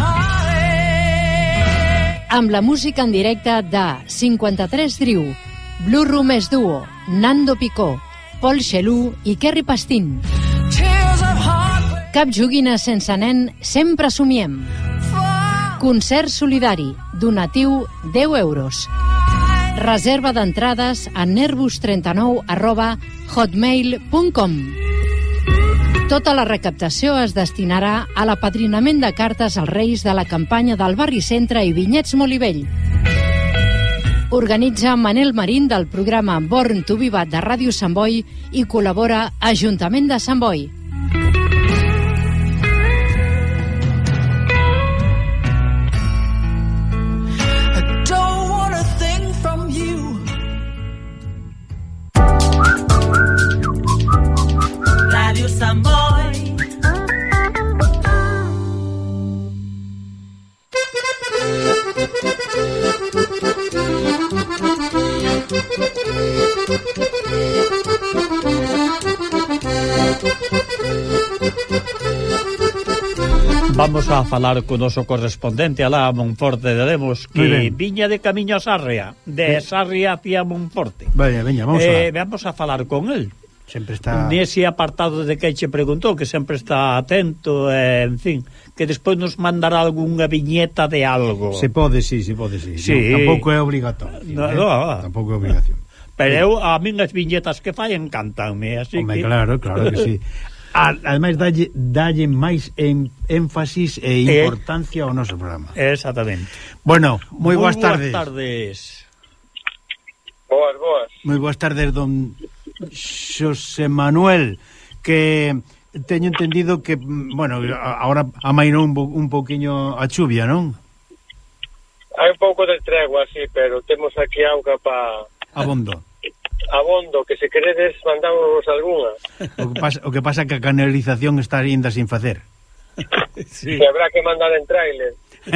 Amb la música en directe de 53 Driu, Blue Room és duo, Nando Picó, Pol Xelú i Kerry Pastín. Cap joguina sense nen, sempre somiem. Concert solidari, donatiu 10 euros. Reserva d'entrades a nervus39@hotmail.com. Tota la recaptació es destinarà a l'apadrinament de cartes als Reis de la campanya del Barri Centre i Vinyets Molivell. Organitza Manel Marín del programa Born to Be Bad de Ràdio Sant Boi i col·labora Ajuntament de Sant Boi. Ràdio Sant Boi. Vamos a falar co noso correspondente alá a Monforte de Lemos, que viña de camiño a Sarria, de Sarria hacia Monforte. Veña, vamos a falar con el. Sempre está... Nese apartado de que che preguntou, que sempre está atento, en fin, que despois nos mandará algunha viñeta de algo. Se pode, sí. Sí. No, tampouco é obligatorio. Tampouco é obligación. Pero eu, a min as viñetas que fai encantanme, así que... Claro que sí. Ademais, dalle máis énfasis e importancia ao noso programa. Exactamente. Bueno, moi boas tardes. Boas. Moi boas tardes, don Xosé Manuel, que teño entendido que, bueno, ahora amainou un pouquiño a chuvia, non? Hai un pouco de tregua, sí, pero temos aquí auga para... Abondo, que se queredes mandamos algunha. O que pasa que a canalización está ainda sin facer. Sí. Que habrá que mandar en trailer.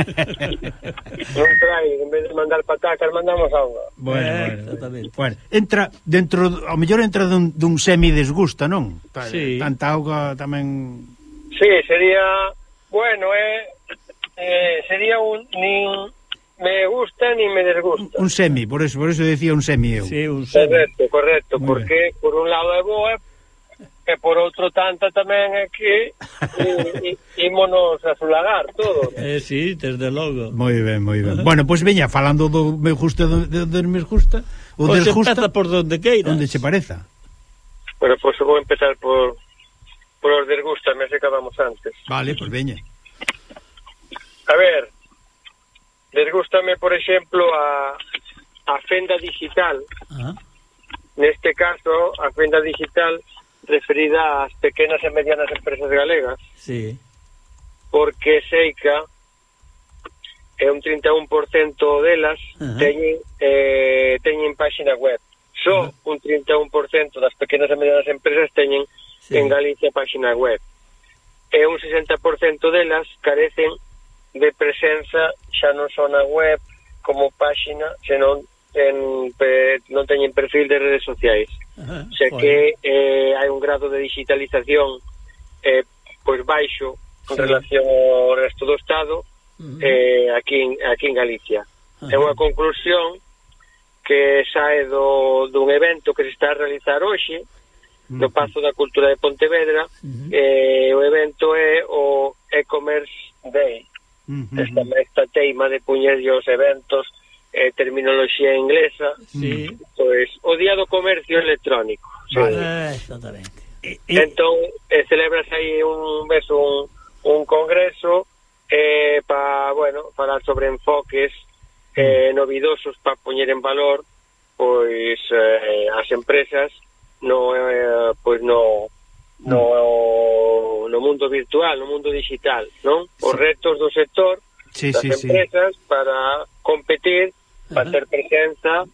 Un trailer, en vez de mandar patacas, mandamos auga. Bueno, entra dentro, ao mellor entra dun semi-desgusta, non? Sí. Tanta auga tamén... Sí, sería... Bueno, sería un... Nin me gusta ni me desgusta. Un semi, por eso decía un semi eu. Sí, un semi. Correcto, porque por un lado é boa e por outro tanta tamén é que ímonos a sulagar todo. Sí, desde logo. Moi ben. Bueno, pois veña, falando do me gusta do me gusta, o pues desgusta empeza por donde queira. Onde se pareza. Bueno, pois vou empezar por os desgusta, me acabamos antes. Vale, pois veña. A ver, desgústame, por exemplo, a fenda digital. Neste caso, a fenda digital referida ás pequenas e medianas empresas galegas. Sí. Porque Seica é un 31% delas teñen páxina web. Só un 31% das pequenas e medianas empresas teñen en Galicia páxina web. E un 60% delas carecen de presenza xa non só na web como páxina, senón non teñen perfil de redes sociais. O sea que hai un grado de digitalización pois baixo en relación ao resto do Estado aquí en Galicia. É unha conclusión que sae dun evento que se está a realizar hoxe no Pazo da Cultura de Pontevedra. O evento é o E-Commerce Day. Esta teima de puñerlle os eventos terminoloxía inglesa, pois o Día do Comercio Electrónico. Exactamente. Entón celebras aí un congreso para, bueno, falar sobre enfoques novidosos para poñer en valor pois as empresas no mundo virtual, no mundo digital, non? Os retos do sector das empresas para competir, para ter presenza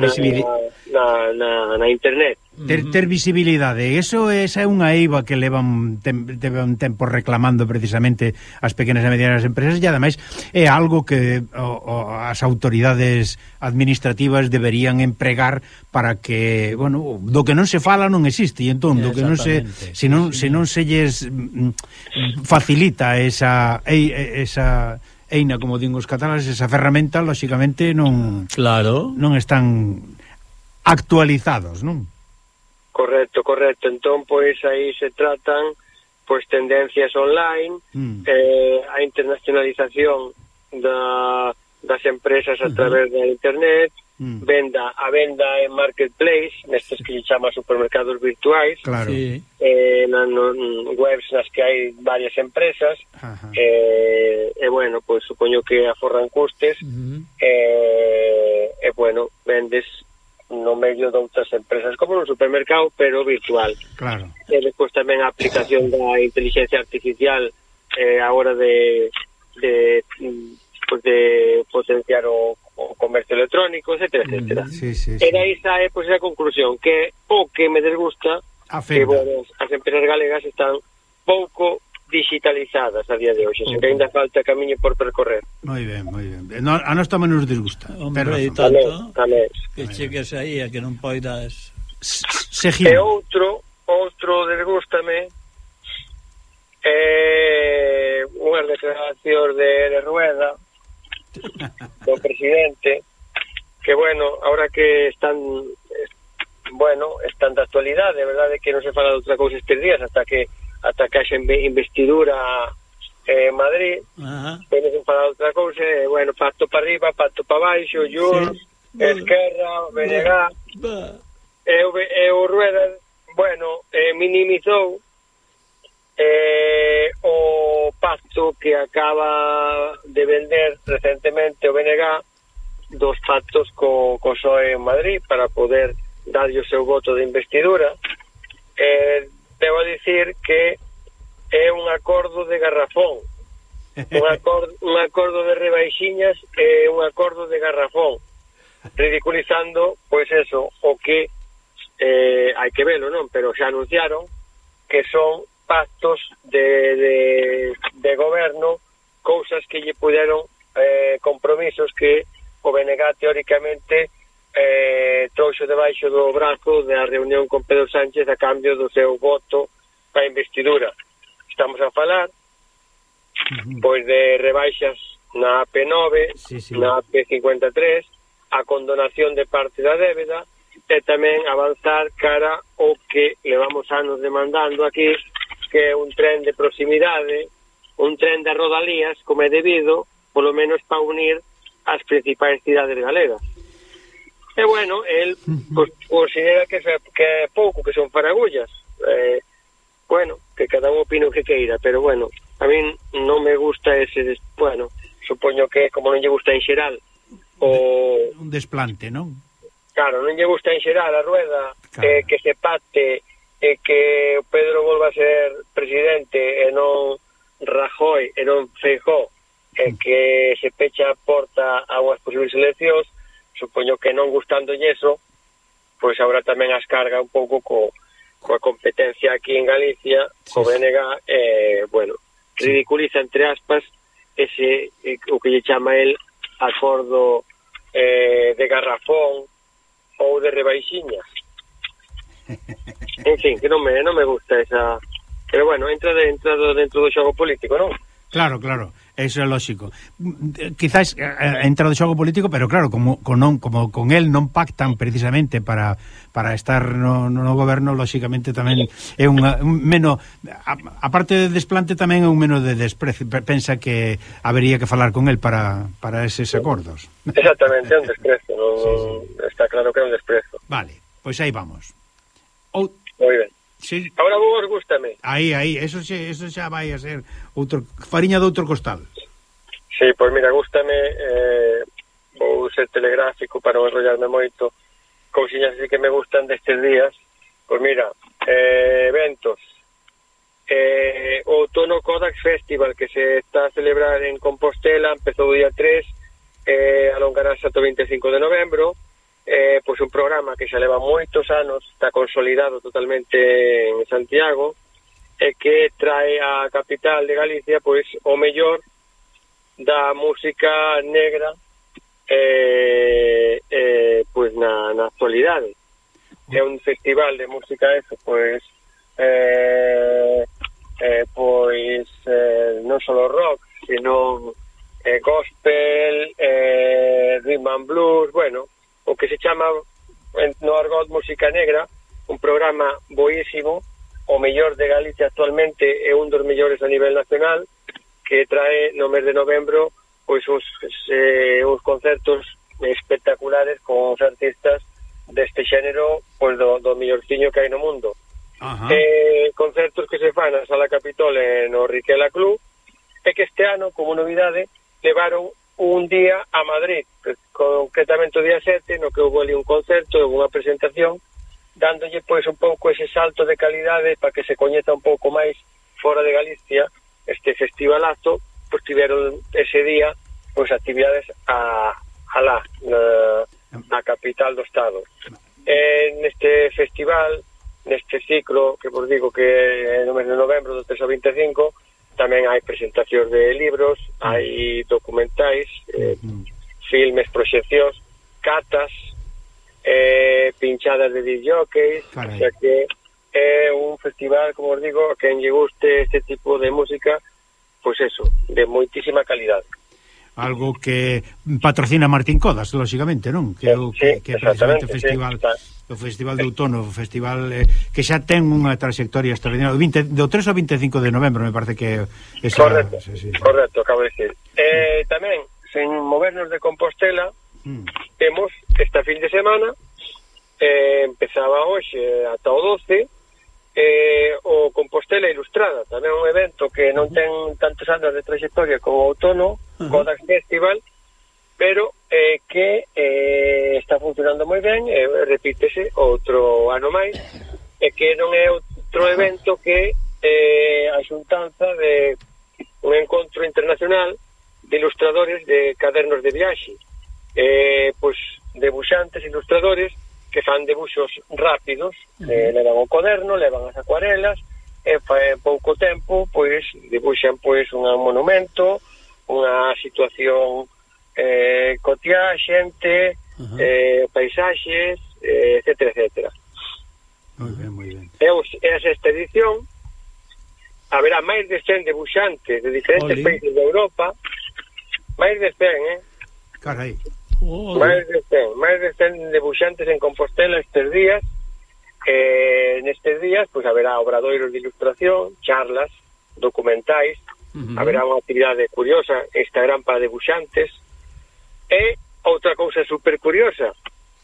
na internet. Ter visibilidade, esa é unha eiva que levan tempo reclamando precisamente as pequenas e medianas empresas, e ademais é algo que as autoridades administrativas deberían empregar para que, bueno, do que non se fala non existe, e entón do que non se se non se lles facilita esa eina, como din os cataláns, esa ferramenta, lóxicamente non están actualizados, non? Correcto. Entón, pois, aí se tratan pois tendencias online, a internacionalización das empresas a través da internet, a venda en marketplace, nestes que se chama supermercados virtuais, claro. Webs nas que hai varias empresas, e bueno, pois supoño que aforran custes, e bueno, vendes no medio de outras empresas como no supermercado, pero virtual. Claro. E despois tamén a aplicación da inteligencia artificial a hora de potenciar o comercio electrónico, etcétera. Sí. E dai sae pois a conclusión que o que me desgusta que bueno, as empresas galegas están pouco digitalizadas a día de hoxe, que ainda falta camiño por percorrer. Moi ben. A nós tamén nos disgusta. Pero e tanto que cheques aí a que non poidas seguir. E outro desgústame unhas declaracións de Rueda do presidente, que bueno, ahora que están de actualidade, de verdade que non se fala de outra cousa estes días hasta que haxa investidura en Madrid, pero se fala de outra cousa, bueno, pacto para arriba, pacto para baixo, Junts, Esquerra, BNG, e o Rueda, bueno, minimizou o pacto que acaba de vender recentemente o BNG dos pactos co PSOE en Madrid para poder darlle o seu voto de investidura. Debo dicir que é un acordo de garrafón, un acordo de rebaixiñas e un acordo de garrafón, ridiculizando, pois eso, o que hai que velo, non? Pero xa anunciaron que son pactos de goberno, cousas que lle puderon compromisos que o BNG teóricamente trouxo debaixo do brazo da reunión con Pedro Sánchez a cambio do seu voto para a investidura. Estamos a falar pois de rebaixas na AP9, na AP53, a condonación de parte da débeda e tamén avanzar cara o que levamos anos demandando aquí, que é un tren de proximidade, un tren de rodalías, como é debido, polo menos para unir as principais cidades galegas. E bueno, el considera que é pouco, que son faragullas. Bueno, que cada un opina o que queira, pero bueno, a min non me gusta ese, bueno, supoño que como non lle gusta en xeral un desplante, non? Claro, non lle gusta en xeral a Rueda, que se pacte e que Pedro volva a ser presidente e non Rajoy e non Feijóo, e que se pecha a porta a unhas posibles eleccións. Supoño que non gustándolle eso, pois agora tamén as carga un pouco coa competencia aquí en Galicia, co BNG, bueno, ridiculiza entre aspas ese, o que lle chama el acordo de garrafón ou de rebaixiñas. En fin, que non me gusta esa... Pero bueno, entra dentro do xogo político, non? Claro, eso é lógico. Quizás entra do xogo político, pero claro, como con él non pactan precisamente para estar no goberno, lógicamente tamén é un menos, aparte de desplante, tamén é un menos de desprecio. Pensa que habería que falar con él para eses acordos. Exactamente, é un desprezo, está claro que é un desprezo. Vale, pois aí vamos. Moi ben. Sí. Ahora vos gústame. Aí, eso xa vai a ser fariña de outro costal. Sí, pois mira, gústame, vou ser telegráfico para non enrollarme moito, cousiñas así que me gustan destes días. Pois mira, eventos, o Outono Kodak Festival, que se está a celebrar en Compostela, empezou o día 3, alongarase ata o 25 de novembro. Pois un programa que xa leva moitos anos, está consolidado totalmente en Santiago, e que trae a capital de Galicia pois o mellor da música negra pois na actualidade. É un festival de música pois non só rock, sino gospel, rhythm and blues, bueno, o que se chama no argot música negra, un programa boísimo, o mellor de Galicia actualmente, é un dos mellores a nivel nacional, que trae no mes de novembro pois uns concertos espectaculares con os artistas deste xénero, pois do mellorciño que hai no mundo. Concertos que se fan na Sala Capitol no Riquela Club, e que este ano, como novidade, levaron un día a Madrid, concretamente o día 7, no que houve ali un concerto e unha presentación, dándolle pois un pouco ese salto de calidade para que se coñeza un pouco máis fora de Galicia este festivalazo. Pois tiveron ese día pois actividades na capital do estado. Neste festival, neste ciclo que vos digo que é no mes de novembro do 3 ao 25, tamén hai presentacións de libros, hai documentais, filmes, proxeccións, catas, pinchadas de disc-jockeys, o sea que é un festival, como os digo, a quen lle guste este tipo de música, pois eso, de moitísima calidade. Algo que patrocina Martín Codas, lóxicamente, non? Que é precisamente o Festival de Outono, o festival que xa ten unha trayectoria extraordinaria, do 3 ao 25 de novembro, me parece que correcto, acabo de decir. Tamén, sen movernos de Compostela, temos esta fin de semana, empezaba hoxe ata o 12, o Compostela Ilustrada, tamén un evento que non ten tantos anos de trayectoria como o Outono, Codax Festival, pero que está funcionando moi ben, repítese outro ano máis, e que non é outro evento que a xuntanza de un encontro internacional de ilustradores de cadernos de viaxe, pois debuxantes, ilustradores que fan debuxos rápidos, levan o coderno, levan as acuarelas, e en pouco tempo pois debuxan pois un monumento, unha situación cotiá, xente, paisaxes, etcétera, etcétera. Moi ben. É a sexta edición, haberá máis de 100 debuxantes de diferentes países de Europa, máis de 100, Carai. Máis de 100 debuxantes en Compostela estes días. Nestes días pois haberá obradoiros de ilustración, charlas, documentais, haberá unha actividade curiosa, Instagram para debuxantes, e outra cousa super curiosa,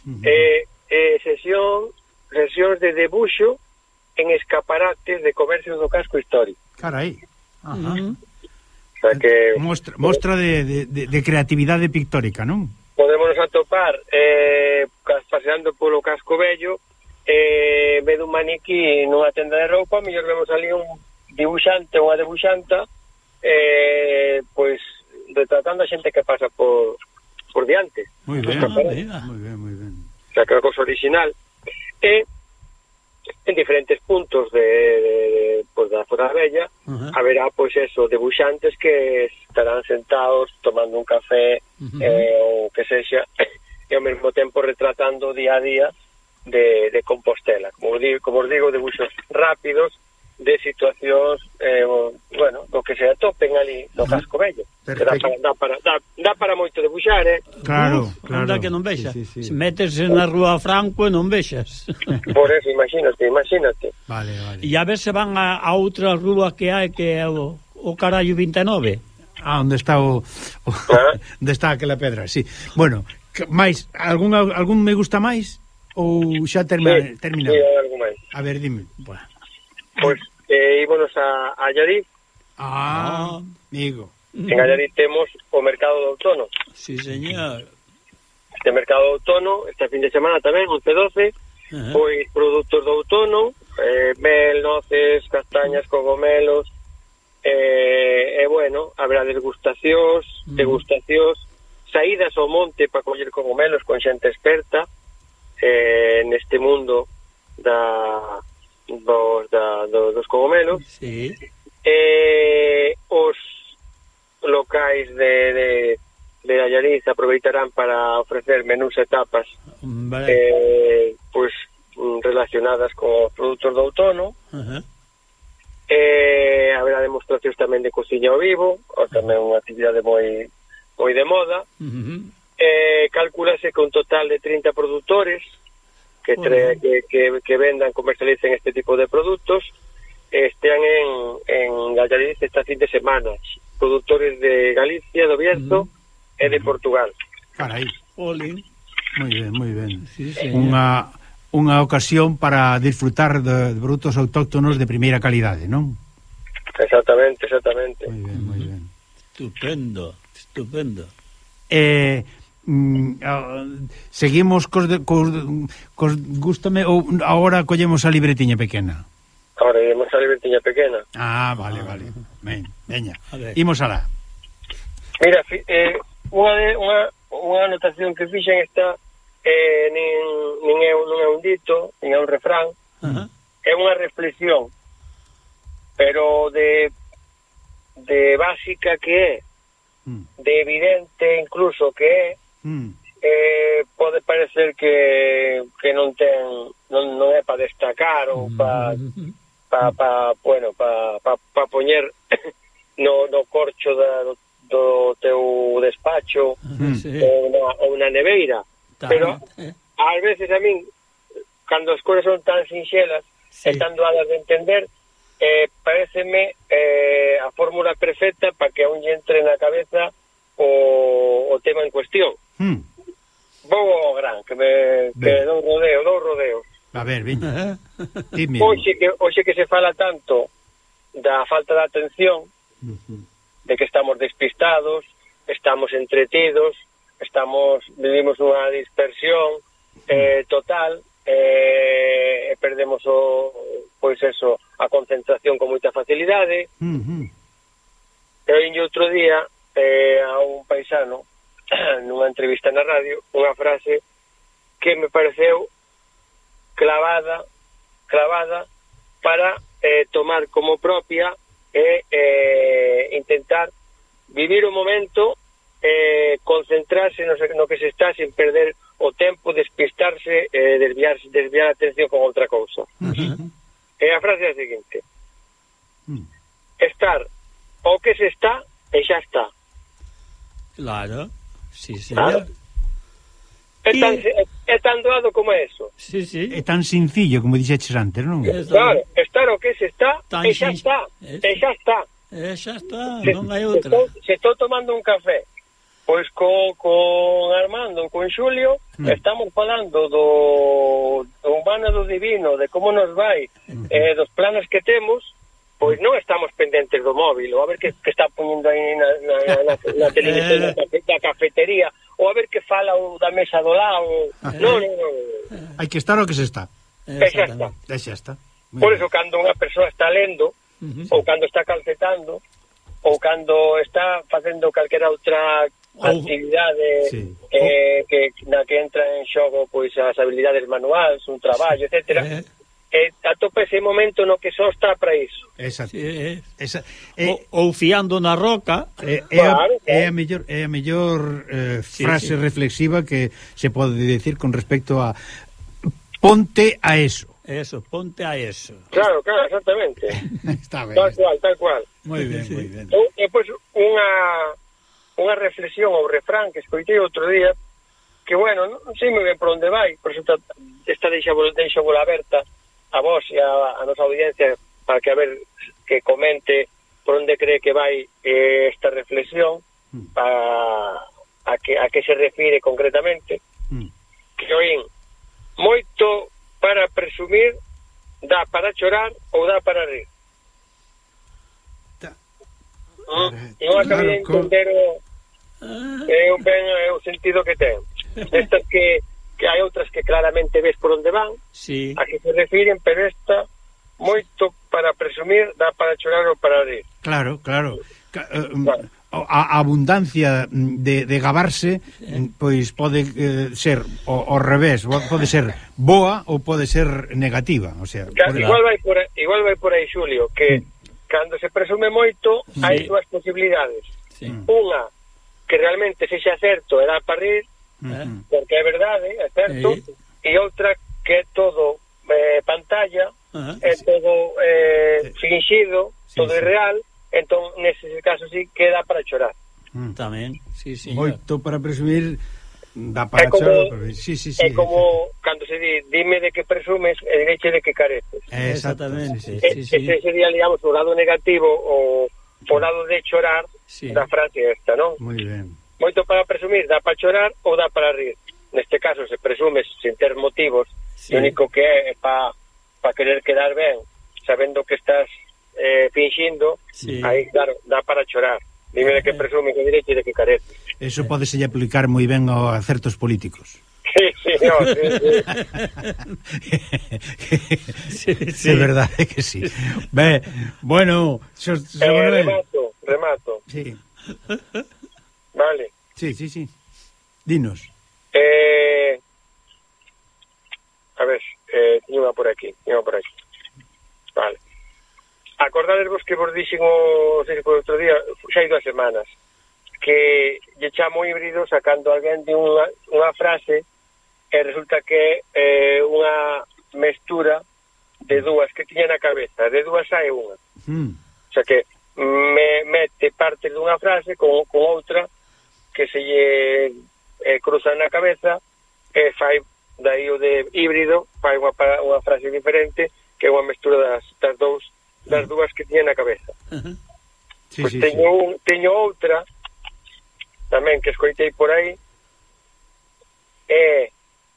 sesións de debuxo en escaparates de comercios do casco histórico. Carai. O sea que mostra de creatividade pictórica, non? Podemos atopar paseando polo casco vello, en vez dun maniquí nunha tenda de roupa, mellor vemos ali un dibuxante ou unha debuxanta pois retratando a xente que pasa por diante. Moi ben. O sea, que é unha cousa original. E en diferentes puntos da Zona Bella haberá pois eso, debuxantes que estarán sentados tomando un café ou que sexa, e ao mesmo tempo retratando o día a día de Compostela. Como os digo, debuxos rápidos de situacións do que se atopen ali no casco vello. Dá para moito debuxar, Claro. Anda que non vexas. Se metes na Rúa Franco e non vexas. Por eso, imagínate. Vale. E a ver se van a outra rúa que hai, que é o Carallo 29. Onde está onde está aquela pedra, sí. Bueno, máis algún me gusta máis ou xa terminamos? Sí, algo máis. A ver, dime. Pois ímonos a Allariz. Amigo. En Allariz temos o mercado de outono. Sí, señor. Este mercado de outono, este fin de semana tamén, 11-12, pois produtos de outono, mel, noces, castañas, cogomelos, e bueno, haberá degustacións, saídas ao monte para coller cogomelos con xente experta neste mundo dos cogomelos. Sí. Os locais de Allariz aproveitarán para ofrecer menús e tapas pois relacionadas con os produtos do outono. Haberá demostracións tamén de cociña ao vivo, ou tamén unha actividade moi de moda. Calculase que un total de 30 produtores que vendan, comercialicen este tipo de produtos, estean en Gallariz esta fin de semana, produtores de Galicia, do Bierzo e de Portugal. Carai. Olín. Moi ben. Sí, sí. Unha ocasión para disfrutar de produtos autóctonos de primeira calidade, non? Exactamente. Moi ben. Estupendo. Seguimos cos gústame ou agora collemos a libretiña pequena? Ahora iremos a libretiña pequena. Vale. Veña. Imos alá. Mira, unha anotación que fixen esta non é un dito, nin é un refrán, é unha reflexión, pero de básica que é, de evidente incluso que é, pode parecer que non é para destacar ou para poñer no corcho do teu despacho ou na neveira, pero ás veces a min, cando as cousas son tan sinxelas e tan doadas de entender, pareceme a fórmula perfecta para que a un lle entre na cabeza o tema en cuestión. Vou ao gran, que dou rodeo. A ver, viña. Hoxe que se fala tanto da falta de atención, de que estamos despistados, estamos entretidos, vivimos unha dispersión total, perdemos a concentración con moita facilidade. Eu outro día a un paisano nunha entrevista na radio unha frase que me pareceu clavada para tomar como propia e intentar vivir o momento, concentrarse no que se está sin perder o tempo, despistarse, desviar a atención con outra cousa. E a frase é a seguinte: estar o que se está e xa está. Claro, sí, señor. É tan doado como eso. Sí. É tan sencillo como dixeches antes, non? Claro, estar o que se está e xa está. E xa está. Xa está, non hai outra. Se estou tomando un café, pois con Armando, con Xulio, estamos falando do humano, do divino, de como nos vai, dos planos que temos, pois non estamos pendentes do móvil, ou a ver que está poñendo aí na televisión da cafetería, ou a ver que fala o da mesa do lado. Non. Hai que estar o que se está. E xa está. Por eso, cando unha persoa está lendo, ou cando está calcetando, ou cando está facendo calquera outra actividade na que entra en xogo pois as habilidades manuais, un traballo, etcétera, atopa ese momento no que só está para iso. Exacto. Ou fiando na roca. É a mellor frase reflexiva que se pode decir con respecto a ponte a eso. Eso, ponte a eso. Claro, exactamente. Está ben. Tal cual. Moi ben. E pois unha reflexión ou refrán que escoitei outro día, que bueno, non sei moi ben por onde vai, por eso esta deixa bola aberta a vos e a nosa audiencia para que a ver que comente por onde cree que vai esta reflexión, a que se refire concretamente, que oín moito para presumir, dá para chorar ou dá para rir. Non acabei de entender o sentido que ten. Estas que hai outras que claramente ves por onde van, a que se refiren, pero esta moito para presumir, dá para chorar ou para rir. Claro. A abundancia de gabarse pois pode ser ao revés, pode ser boa ou pode ser negativa, o sea, igual vai por aí, Xulio, que cando se presume moito hai dúas posibilidades. Unha, que realmente sexa certo e dá para rir, porque é verdade, é certo, e outra que é todo pantalla, é todo fingido, todo irreal. Entón, nese caso sí queda para chorar. Tamén, sí, señor. Moito para presumir dá para chorar. Sí. É como cando se di, dime de que presumes e direche de que careces. Exactamente. Ese sería, digamos, o lado negativo o lado de chorar da frase esta, non? Moi ben. Moito para presumir, dá para chorar ou dá para rir. Neste caso, se presumes sin ter motivos, o único que é para querer quedar ben, sabendo que estás finxindo, aí, claro, dá para chorar. Dime de que presumes de derecho e de que careces. Eso pódese aplicar moi ben a certos políticos. Sí. É verdade que sí. Bueno, remato. Sí. Vale. Sí. Dinos. A ver, teño por aquí. Vale. Acordadesvos que vos dixen o outro día, xa hai 2 semanas, que lle chamo híbrido sacando alguén de unha frase e resulta que é unha mestura de dúas que tiña na cabeza, de dúas sae unha. O sea que me mete parte dunha frase con outra que se lle cruza na cabeza e fai dai o de híbrido, fai unha frase diferente que é unha mestura das dúas que tiña na cabeza. Pues teño outra tamén que escoitei por aí, é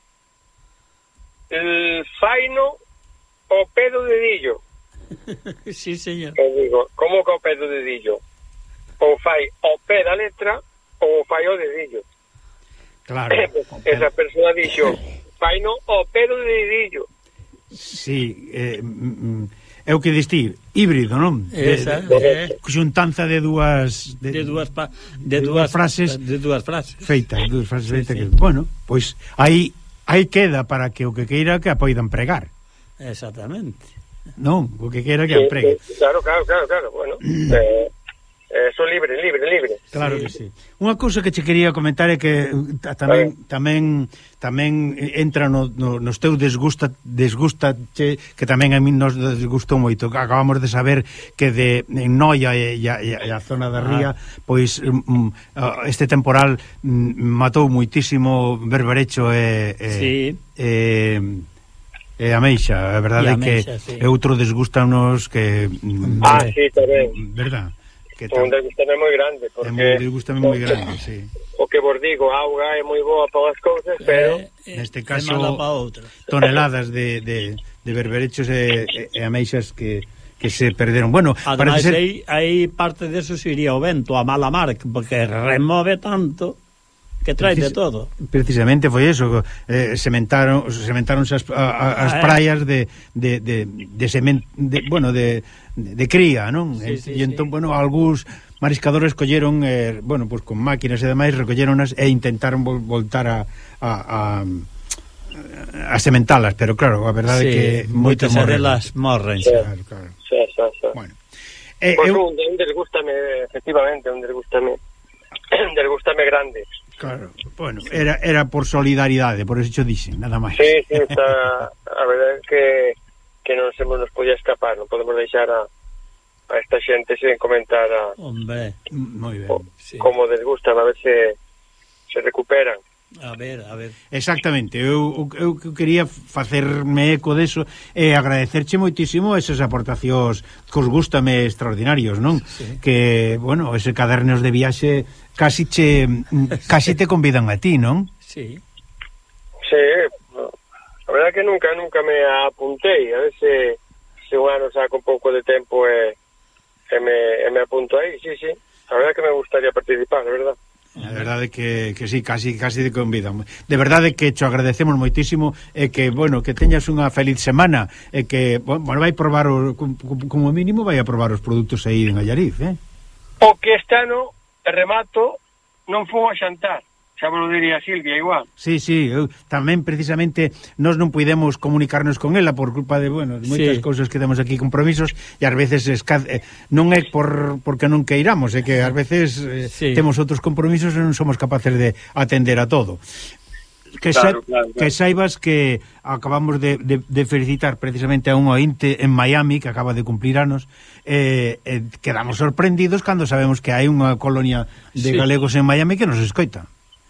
faino o pé do dedillo. Sí, señor. E digo, como que o pé do dedillo? Ou fai o pé da letra ou fai o dedillo. Claro. Esa persona dixo, faino o pé do dedillo. Sí, é o que diste, híbrido, non? Xuntanza de dúas frases feitas, que, bueno, pois aí queda para que o que queira que a poidan pregar. Exactamente. Non, o que queira que a pregue. Claro, bueno. Son libre. Claro que sí. Unha cousa que che quería comentar é que tamén entra nos teus desgusta que tamén a mí nos desgustou moito. Acabamos de saber que en Noia e a zona da Ría, pois este temporal matou moitísimo berberecho e ameixa. A verdade é que é outro desgustanos que... sí, tamén. Verdad? Un desgustame moi grande, porque sí. O que vos digo, a auga é moi boa para as cousas, pero neste caso toneladas de berberechos e ameixas que se perderon. Bueno, ademais aí parte deso iría o vento, a mala mar, porque remove tanto que trae de todo. Precisamente foi eso, sementaronse as praias de cría, non? E entón, bueno, algúns mariscadores colleron, pues con máquinas e demais, recolleronas e intentaron voltar a sementalas, pero claro, a verdade é que moitas delas morren. Claro. Bueno. Un desgústame, efectivamente, un desgústame grande. Claro, bueno, era por solidaridade, por eso dixen, nada máis. Sí, a verdade é que non se nos podía escapar, non podemos deixar a esta xente sen comentar Hombre, moi ben, como desgustan, a ver se recuperan. A ver. Exactamente, eu quería facerme eco deso e agradecerche moitísimo esas aportacións que os gústame extraordinarios, non? Sí. Que, bueno, ese cadernos de viaxe casi te convidan a ti, non? Sí. Sí, a verdade que nunca me apuntei, a ver se un ano saco un pouco de tempo e me apunto aí, sí. A verdade que me gustaría participar, de verdade. A verdade que sí, casi te convidan. De verdade que te agradecemos moitísimo e que, bueno, que teñas unha feliz semana e que, bueno, vai probar como mínimo vai a probar os produtos aí en Allariz, O que este ano, remato, non fomos a xantar. Xa vos lo diría Silvia, igual. Sí, eu tamén precisamente nós non puidemos comunicarnos con ela por culpa de, bueno, de moitas cousas que temos aquí, compromisos, e ás veces non é porque non queiramos, é que ás veces temos outros compromisos e non somos capaces de atender a todo. Claro. Que saibas que acabamos de felicitar precisamente a un ointe en Miami que acaba de cumplir anos, quedamos sorprendidos cando sabemos que hai unha colonia de galegos en Miami que nos escoita.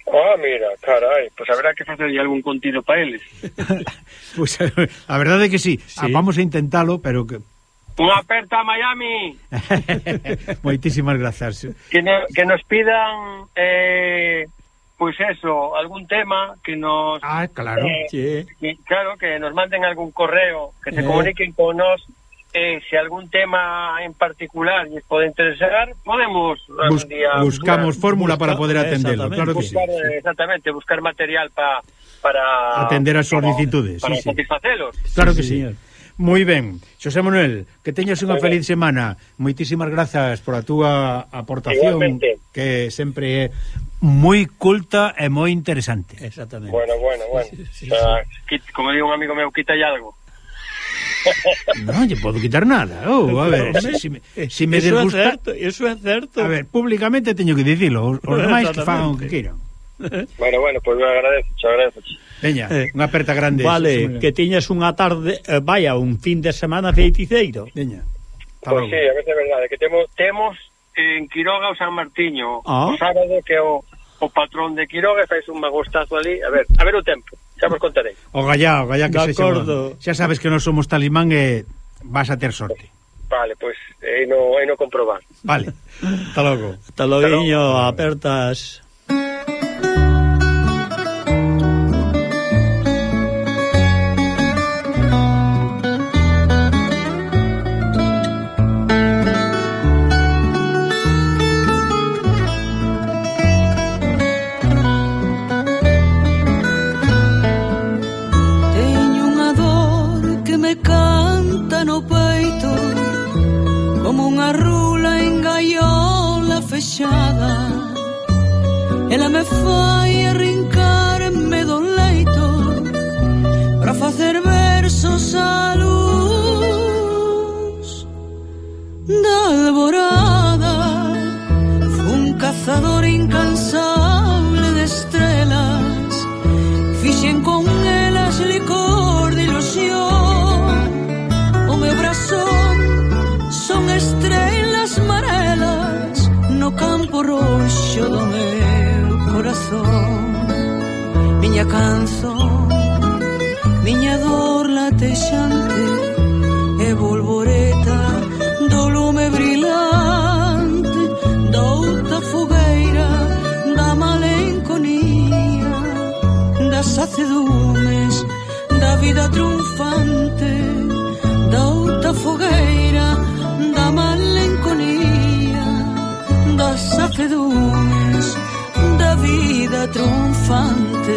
Mira, carai, pois haberá que facerlle algún contido para eles. Pois a verdade é que sí. Vamos a intentalo, pero que... Unha aperta a Miami. Moitísimas grazas. Que nos pidan pois eso, algún tema que nos claro. Claro, que nos manden algún correo, que se comuniquen con nos. Se algún tema en particular les pode interesar, podemos buscamos fórmula para poder atenderlo, claro que sí. Exactamente, buscar material para atender as solicitudes, para satisfacelos. Claro que sí. Moi ben, Xosé Manuel, que teñas unha feliz semana. Moitísimas grazas por a túa aportación. Igualmente. Que sempre é moi culta e moi interesante. Exactamente. Bueno. Sí. O sea, como digo un amigo meu, quítalle algo. Non lle podo quitar nada. A ver, si me desgusta... Eso é certo. A ver, públicamente teño que dicilo. Os demais que fagan o que queiran. Bueno, pois me agradezo. Veña, unha aperta grande. Vale, que tiñas unha tarde, un fin de semana feiticeiro. Veña. Pois sí, a veces é verdade, que temos en Quiroga o San Martiño, o sábado, que é o patrón de Quiroga, faz un magostazo ali. A ver o tempo. Xa vos contarei. O gallá que se chama. Xa sabes que non somos talismán e vas a ter sorte. Vale, pois no comprobar. Vale, hasta logo. Hasta logo, apertas. Ela me fai arrincarme do leito para facer versos á luz da alborada. Fun cazador incansable de estrelas, fixen con elas licor de ilusión. O meu brazón son estrelas marelas no campo roxo do meu corazón. Miña canzón, miña dor latexante e bolboreta do lume brilante da outra fogueira, da malenconía, das acedumes da vida triunfante, da outra fogueira, da malenconía, das acedumes da vida triunfante.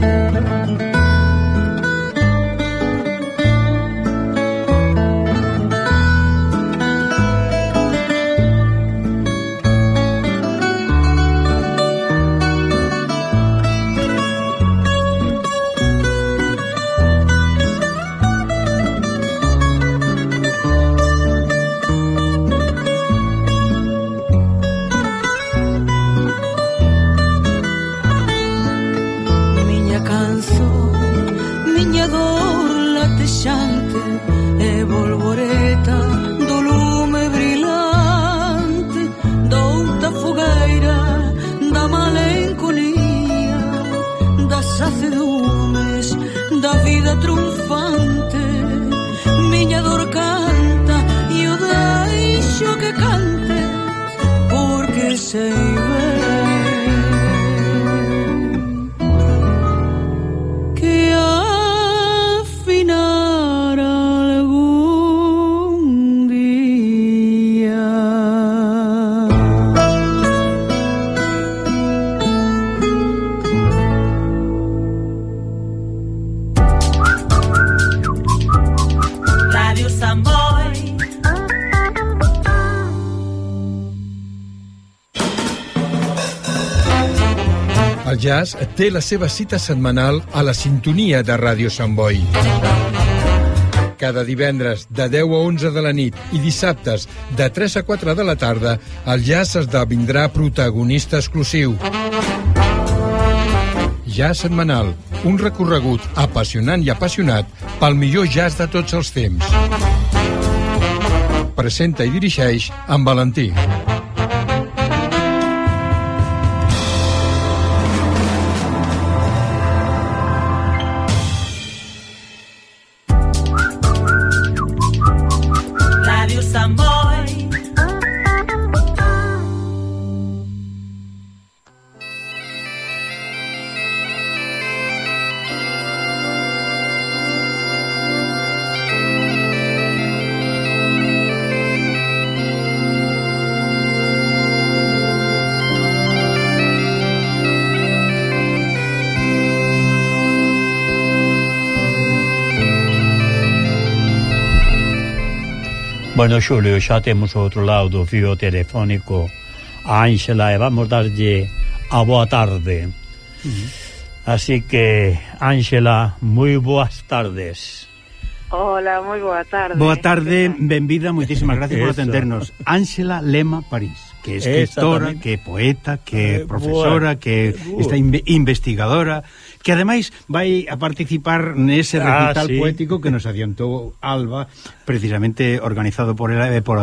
El jazz té la seva cita setmanal a la sintonia de Ràdio Sant Boi. Cada divendres de 10 a 11 de la nit i dissabtes de 3 a 4 de la tarda, el jazz esdevindrà protagonista exclusiu. Jazz setmanal, un recorregut apassionant i apassionat pel millor jazz de tots els temps. Presenta i dirigeix en Valentí. Bueno, Xulio, xa temos ao outro lado do fío telefónico a Ánxela e vamos darlle a boa tarde. Así que, Ánxela, moi boas tardes. Hola, moi boa tarde. Boa tarde, benvida, moitísimas gracias por atendernos. Ánxela Lema París, que é escritora, que é poeta, que é profesora, que está investigadora, que ademais vai a participar nese recital poético que nos adiantou Alba, precisamente organizado por ela e por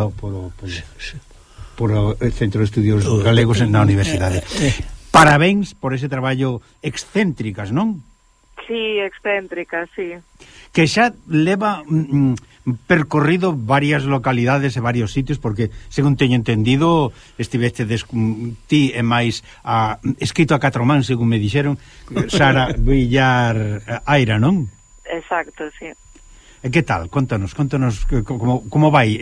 o Centro de Estudios Galegos na Universidade. Parabéns por ese traballo excéntricas, non? Sí, excéntricas, sí. Que xa leva percorrido varias localidades e varios sitios, porque, según teño entendido, estiveste ti e máis escrito a 4 mans, según me dixeron, Sara Villar Aira, non? Exacto, sí. E que tal? Contanos como vai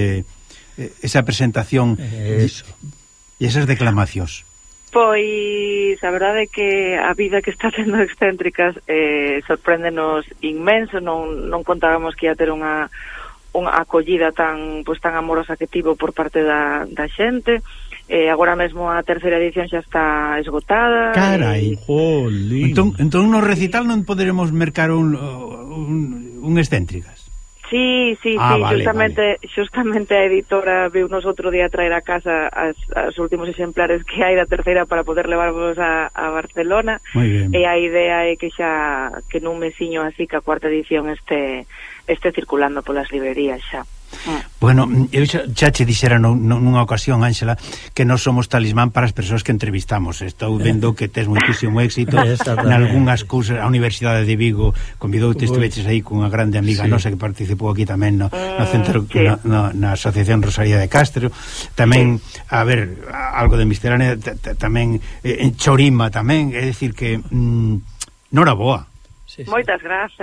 esa presentación e esas declamacións. Pois a verdade é que a vida que está tendo excéntricas sorpréndenos inmenso, non contábamos que ia ter unha acollida tan amorosa que tivo por parte da xente. Agora mesmo a terceira edición xa está esgotada. Carai, entón no recital non poderemos mercar un excéntricas. Sí, vale, justamente a editora viu nos outro día traer a casa os últimos exemplares que hai da terceira para poder levarvos a Barcelona. E a idea é que xa que nun mesiño así que a cuarta edición este circulando polas librerías xa. Bueno, eu xa che dixera nunha ocasión, Ánxela, que nós somos talismán para as persoas que entrevistamos. Estou vendo que tes moitísimo éxito nalgúnas cousas. A Universidade de Vigo convidou-te, estiveches aí cunha grande amiga nosa que participou aquí tamén no centro, na Asociación Rosalía de Castro. Tamén, a ver, algo de Miscelánea, tamén en Chorima tamén, é dicir que noraboa. Moitas grazas.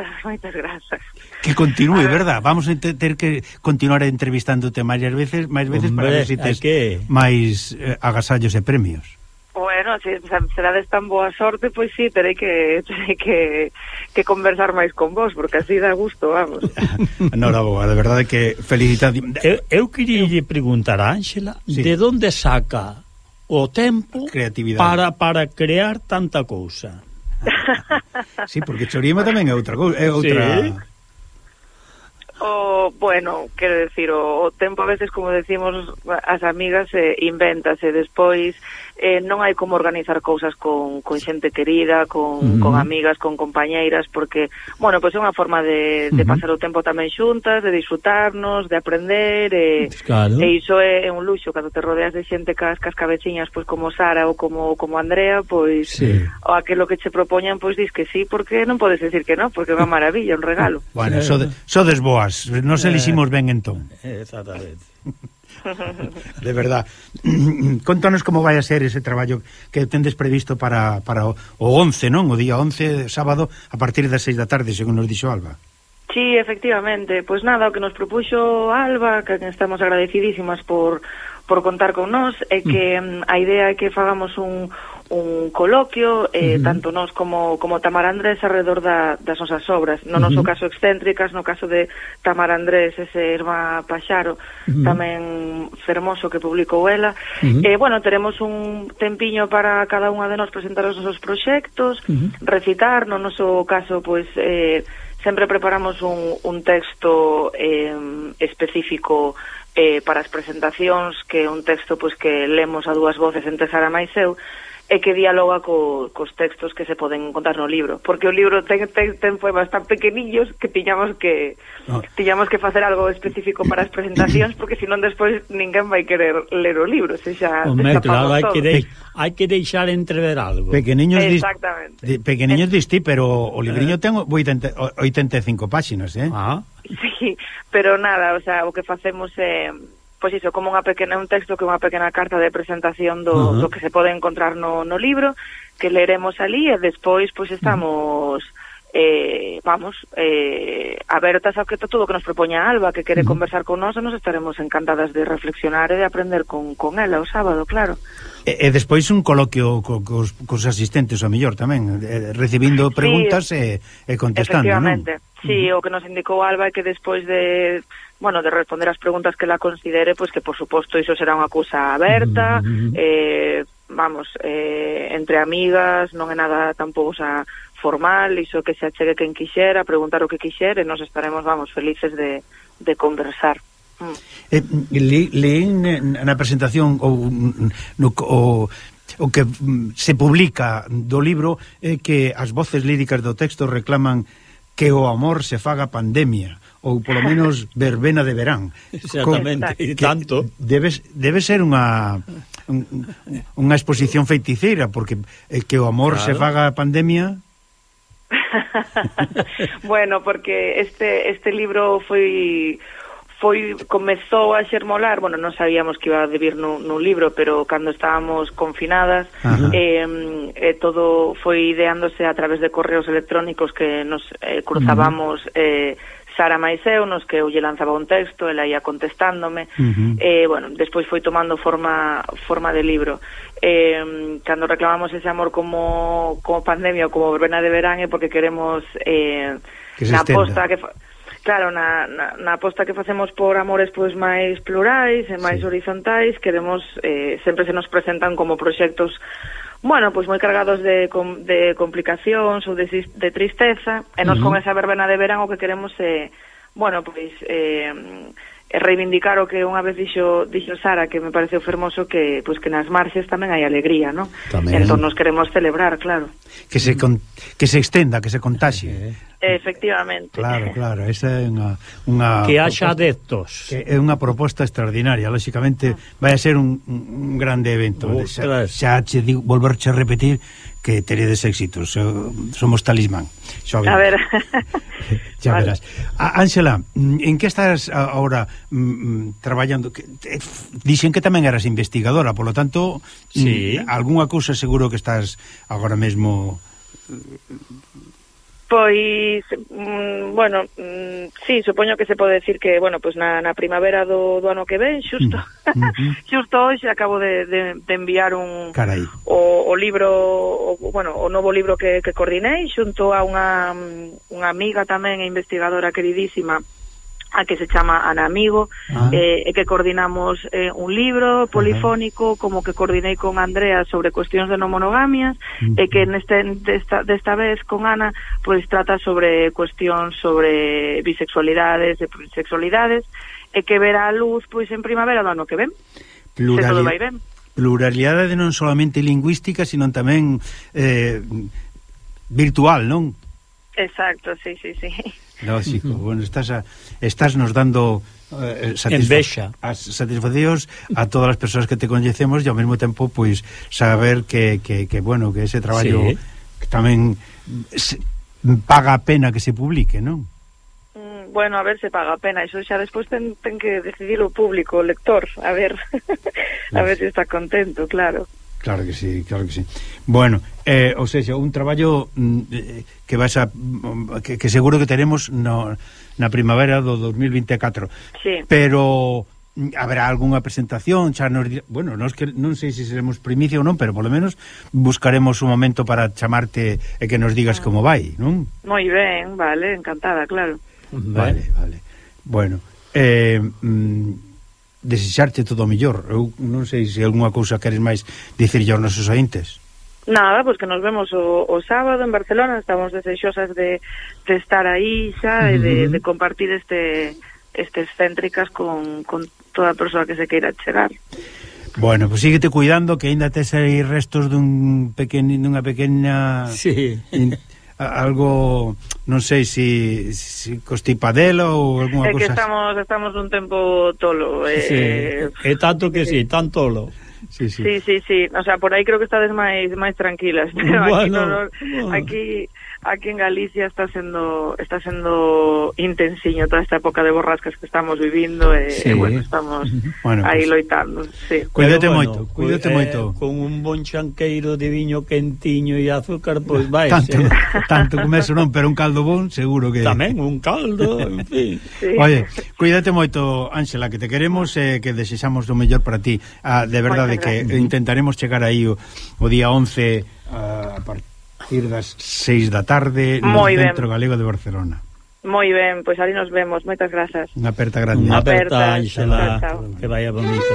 Que continúe, verdad? Vamos a ter que continuar entrevistándote máis veces para ver se tes máis agasallos e premios. Bueno, se dades tan boa sorte, pois sí, terei que conversar máis con vos, porque así dá gusto, vamos. Noraboa, de verdade que felicidade. Eu queria preguntar a Ánxela de onde saca o tempo para crear tanta cousa. Sí, porque Chorima tamén é outra cousa, é outra. Bueno, quero decir, o tempo a veces, como decimos as amigas, invéntase, despois non hai como organizar cousas con xente querida, con amigas, con compañeiras, porque, bueno, pois é unha forma de pasar o tempo tamén xuntas, de disfrutarnos, de aprender, e iso é un luxo, cando te rodeas de xente cas cabeciñas, pois como Sara ou como Andrea, pois aquilo que che propoñan, pois dis que sí, porque non podes decir que non, porque é unha maravilla, un regalo. Bueno, sodes boas, nos eliximos ben entón. Exactamente. De verdad. Contanos como vai a ser ese traballo que tendes previsto para o 11, non? O día 11, sábado, a partir das 6 da tarde, según nos dixo Alba. Sí, efectivamente. Pois nada, o que nos propuxo Alba, que estamos agradecidísimas por contar con nós, é que a idea é que fagamos un coloquio, tanto nós como Tamara Andrés alrededor das nosas obras. No noso caso excéntricas, no caso de Tamara Andrés, ese Irmá Paxaro, tamén fermoso que publicou ela. Bueno, teremos un tempiño para cada unha de nós presentar os nosos proxectos, recitar. No noso caso, pois sempre preparamos un texto específico para as presentacións, que é un texto pois que lemos a dúas voces entre Sara máis eu, e que dialoga cos textos que se poden encontrar no libro, porque o libro ten poemas tan pequenillos que tiñamos que facer algo específico para as presentacións, porque senón despois ninguén vai querer ler o libro, xa claro, hai que deixar entrever algo. Pequeniños distí, pero o libriño ten 85 páxinas, Sí, pero nada, o sea, o que facemos é pois iso, como un texto que é unha pequena carta de presentación do que se pode encontrar no libro, que leremos ali, e despois pois estamos abertas a que todo o que nos propoña Alba, que quere conversar con nós, nos estaremos encantadas de reflexionar e de aprender con ela o sábado, claro. E despois un coloquio cos asistentes, ao mellor tamén, recibindo preguntas e contestando, efectivamente, non? Sí, o que nos indicou Alba é que despois de responder as preguntas que ela considere, pois que por suposto iso será unha cousa aberta, entre amigas, non é nada tampouco formal, iso que se achegue quen quixera, preguntar o que quixere, e nos estaremos, felices de conversar. Leín na presentación o que se publica do libro é que as voces líricas do texto reclaman que o amor se faga pandemia, ou polo menos verbena de verán. Exactamente, e tanto. Debe ser unha exposición feiticeira, porque que o amor se faga pandemia... Bueno, porque este libro comezou a xermolar, non sabíamos que iba a debir nun libro, pero cando estábamos confinadas, todo foi ideándose a través de correos electrónicos que nos cruzábamos Sara máis eu, nos que eu lle lanzaba un texto, ela ia contestándome, despois foi tomando forma de libro. Cando reclamamos ese amor como pandemia ou como verbena de verán é porque queremos na aposta que claro, na aposta que facemos por amores pois máis plurais e máis horizontais, queremos sempre se nos presentan como proxectos pois moi cargados de complicacións ou de tristeza, e nos con esa verbena de verán o que queremos é reivindicar o que unha vez dixo Sara, que me pareceu fermoso, que nas marxes tamén hai alegría, non? Entón nos queremos celebrar, claro. Que se extenda, que se contaxie. Efectivamente. Claro, esa é unha que haxa adeptos. É unha proposta extraordinaria, lógicamente vai a ser un grande evento. Xa che digo, volverche a repetir que teredes éxitos, somos talismán. A ver. Xa verás. Ángela, en que estás agora traballando? Dixen que tamén eras investigadora, polo tanto, algunha cousa seguro que estás agora mesmo... Pois, sí, supoño que se pode decir que, na primavera do ano que ven, xusto hoxe acabo de enviar o libro, o novo libro que coordinei xunto a unha amiga tamén e investigadora queridísima, a que se chama Ana Amigo, e que coordinamos un libro polifónico, como que coordinei con Andrea sobre cuestións de non monogamias, e que desta vez con Ana pois trata sobre cuestións sobre bisexualidades e sexualidades, e que verá a luz pois en primavera do ano que ven. Se todo vai ben. Pluralidade non solamente lingüística, sino tamén virtual, non? Exacto, sí. Lógico, estás nos dando satisfaccións a todas as persoas que te coñecemos e ao mesmo tempo pois saber que ese traballo que tamén paga a pena que se publique, non? A ver se paga a pena, iso xa despois ten que decidir o público, o lector, a ver a ver se está contento, claro. Claro que sí. Bueno, ou seja, un traballo que vas a que seguro que teremos na primavera do 2024. Sí. Pero haberá algunha presentación, non sei se seremos primicia ou non, pero polo menos buscaremos un momento para chamarte e que nos digas como vai, non? Moi ben, vale, encantada, claro. Vale. Bueno, desexarte todo o mellor. Eu non sei se algunha cousa queres máis dicirlle aos nosos ointes. Nada, pois que nos vemos o sábado en Barcelona, estamos desexosas de estar aí xa e de compartir estes céntricas con toda a persoa que se queira chegar. Bueno, pois síguete cuidando, que aínda tes aí restos dunha pequena... Sí. Algo, non sei se constipadela ou alguna cousa. É que estamos un tempo tolo. É tanto que sí, tan tolo. Sí. O sea, por aí creo que estades máis tranquilas, pero aquí aquí en Galicia está sendo intensiño toda esta época de borrascas que estamos vivindo bueno, estamos aí loitando, sí. Cuídate moito. Con un bon chanqueiro de viño quentiño e azúcar, pois vai. Tanto como eso non, pero un caldo bon, seguro que... Tamén, un caldo, en fin. Sí. Oye, cuídate moito, Ángela, que te queremos que desexamos o mellor para ti. De verdade que intentaremos chegar aí o día 11 a partir das 6 da tarde no Centro Galego de Barcelona. Moi ben, pois ali nos vemos. Moitas grazas. Unha aperta grande. Unha aperta, Ángela, que vaya bonito.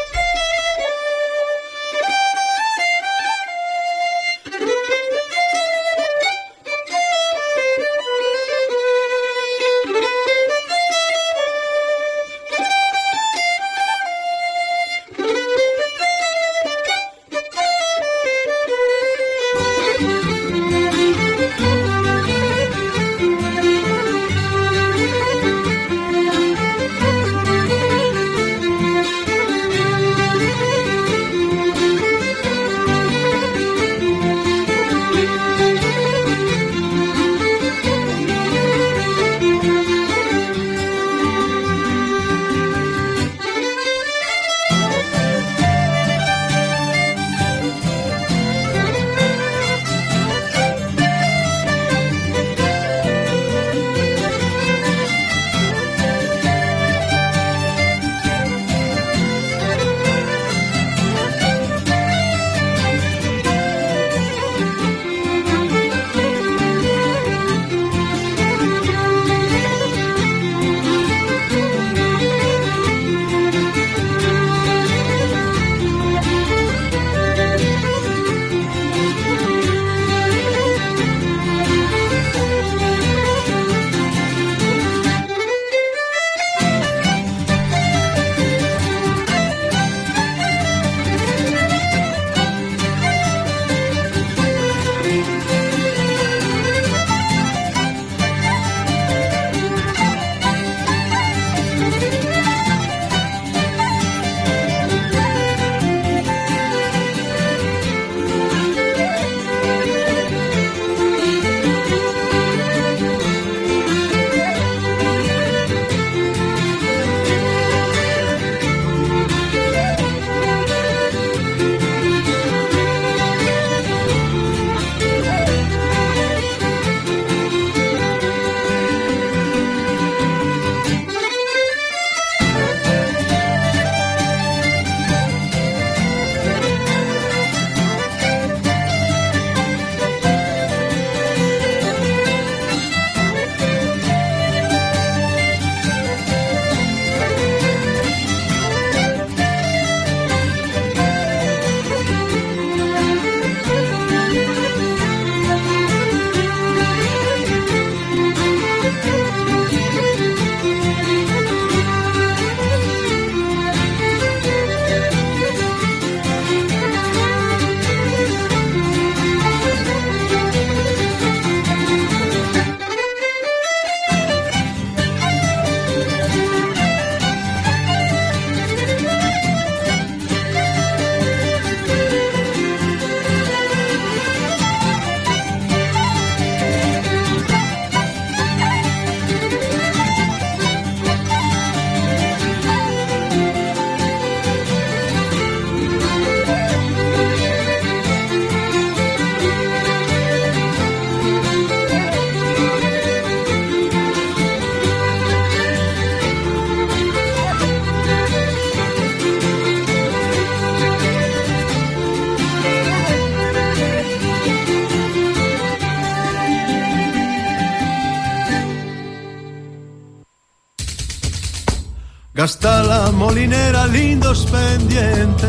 Gasta la molinera lindos pendientes,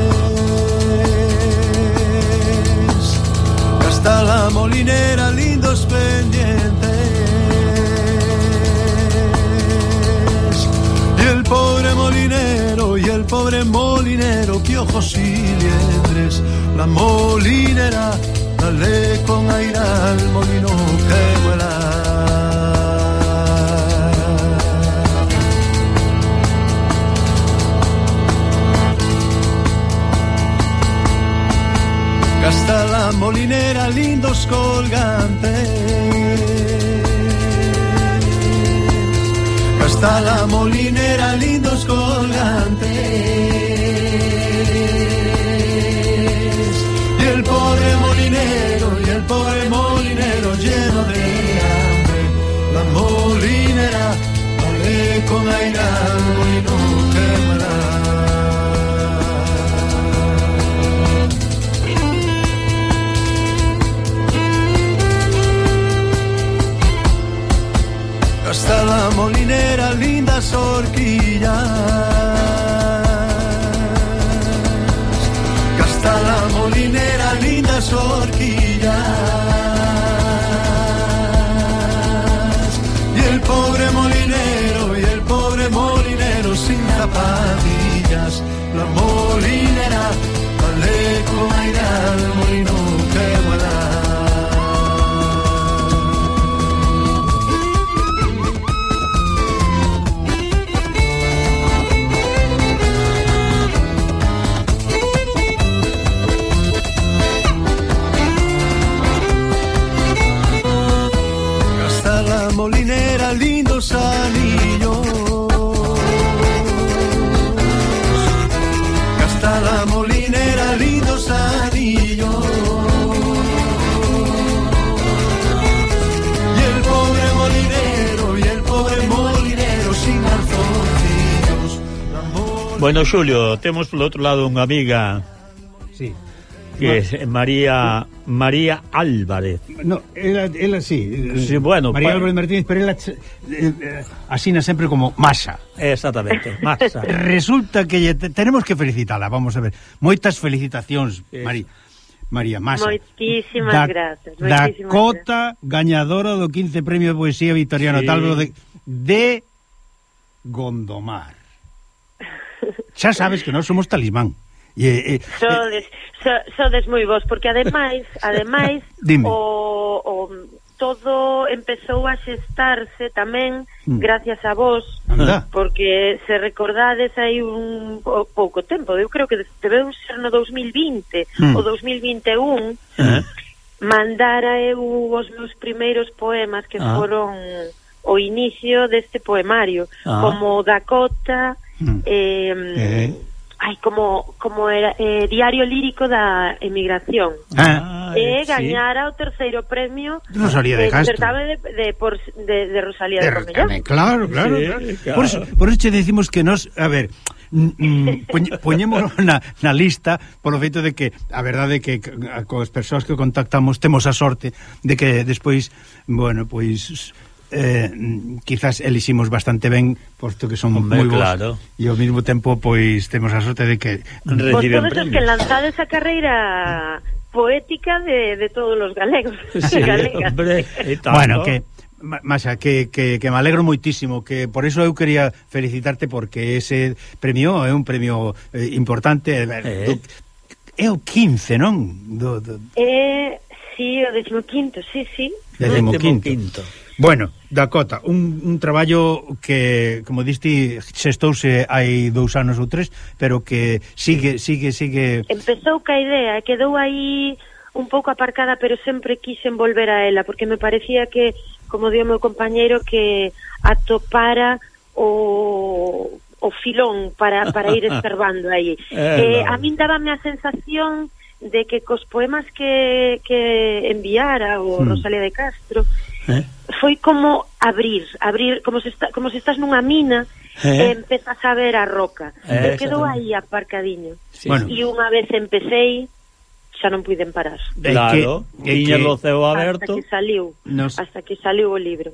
gasta la molinera lindos pendientes, y el pobre molinero, piojos y liebres, la molinera, dale con aire al molino que vuela. Gasta la molinera, lindos colgantes. Hasta la molinera, lindos colgantes. Y el pobre molinero lleno de hambre. La molinera vale con aire al molino quemará. Hasta la molinera, lindas horquillas. Hasta la molinera, lindas horquillas. Y el pobre molinero sin zapatillas. La molinera vale con aire al molino que vuela. Molinera, lindos anillos. Gasta la molinera, lindos anillos. Y el pobre molinero sin calzoncillos. Bueno, Xulio, temos polo outro lado unha amiga. Sí. Que es María Álvarez. No, ela sí. Sí, bueno, María Álvarez Martínez, pero ela asina sempre como Masa. Exactamente, Masa. Resulta que tenemos que felicitarla, vamos a ver. Moitas felicitacións, María Masa. Moitísimas gracias. Dakota, gañadora do 15 Premio de Poesía Victoriano Talbero de Gondomar. Xa sabes que nós somos talismán. Sodes moi vos, porque ademais o todo empezou a xestarse tamén gracias a vos. Porque se recordades hai un pouco tempo, eu creo que debeu ser no 2020 ou 2021, mandara eu os meus primeiros poemas que foron o inicio deste poemario, como Dakota, como era Diario Lírico da Emigración, gañara o terceiro premio Rosalía de Castro, de Rosalía de Camellón. Claro. Por eso te decimos que nos, a ver, poñémolo na lista polo feito de que a verdade é que coas persoas que contactamos temos a sorte de que despois, bueno, pois quizás eliximos bastante ben, posto que son moi bons, e ao mesmo tempo pois temos a sorte de que reciben premios. Vos que lanzades a carreira poética de todos os galegos. Sí, hombre, bueno, que Masa, que me alegro moitísimo, que por eso eu quería felicitarte, porque ese premio é un premio importante. É o 15, non? Sí, o 15, sí. 15. Bueno, Dakota, un traballo que, como diste, xestouse hai 2 anos ou 3, pero que sigue. Empezou ca idea, quedou aí un pouco aparcada, pero sempre quixen volver a ela, porque me parecía que, como dio meu compañeiro, que atopara o filón para ir escarbando aí. A min dábame a sensación de que cos poemas que enviara o Rosalía de Castro foi como abrir como se estás nunha mina e empezas a ver a roca, e quedou aí aparcadiño. E unha vez empecei, xa non puiden parar. Claro, tiña o ceo aberto hasta que saliu o libro.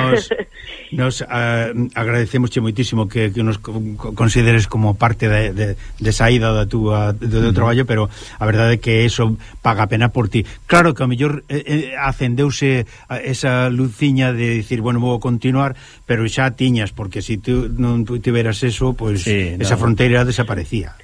Nos agradecemosche moitísimo que nos consideres como parte de saída do teu traballo, pero a verdade é que eso paga a pena por ti. Claro que a mellor acendeuse esa luciña de dicir, bueno, vou continuar, pero xa tiñas, porque se tú non tiveras eso, pois esa fronteira desaparecía.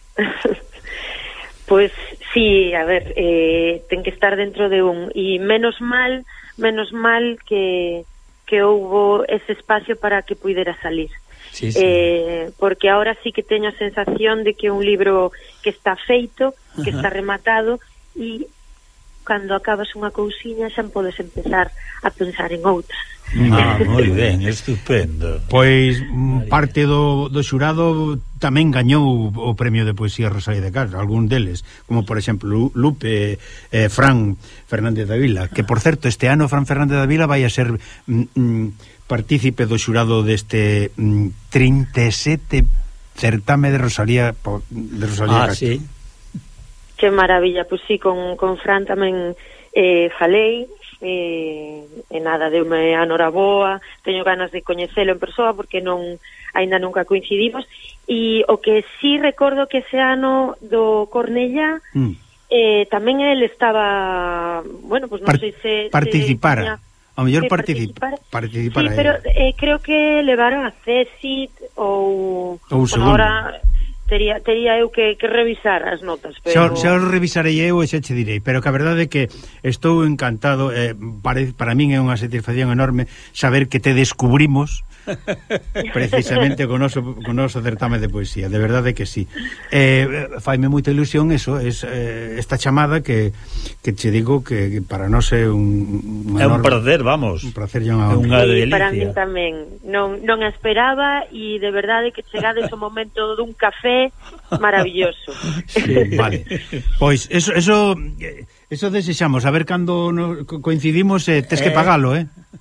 Pois sí, a ver, ten que estar dentro de un, e menos mal que houbo ese espacio para que puidera salir. Sí. Porque ahora sí que teño a sensación de que é un libro que está feito, que está rematado, e cando acabas unha cousiña xa podes empezar a pensar en outras. Moi ben, estupendo. Pois parte do xurado tamén gañou o premio de poesía Rosalía de Castro, algún deles, como por exemplo Lupe, Fran Fernández de Vila, que por certo este ano Fran Fernández de Vila vai a ser partícipe do xurado deste 37 certame de Rosalía Castro. Sí. Que maravilla, pois sí, con Fran tamén falei, e nada, deume a noraboa, teño ganas de coñecelo en persoa porque aínda nunca coincidimos, e o que sí recordo que ese ano do Cornellá tamén el estaba, bueno, pues non sei se participara, ao mellor participara sí, pero creo que levaron a Césit ou agora tería eu que revisar as notas, pero xa os revisarei eu e xa che direi, pero que a verdade é que estou encantado, para min é unha satisfacción enorme saber que te descubrimos precisamente con noso certame de poesía, de verdade que sí. Faime moita ilusión eso, esta chamada que che digo que para nós é un prazer, vamos. Un prazer e unha delicia. Para mí tamén, non a esperaba, e de verdade que chegades o momento dun café maravilloso. Sí, vale. Pois eso desexamos, a ver cando coincidimos, tes que pagalo,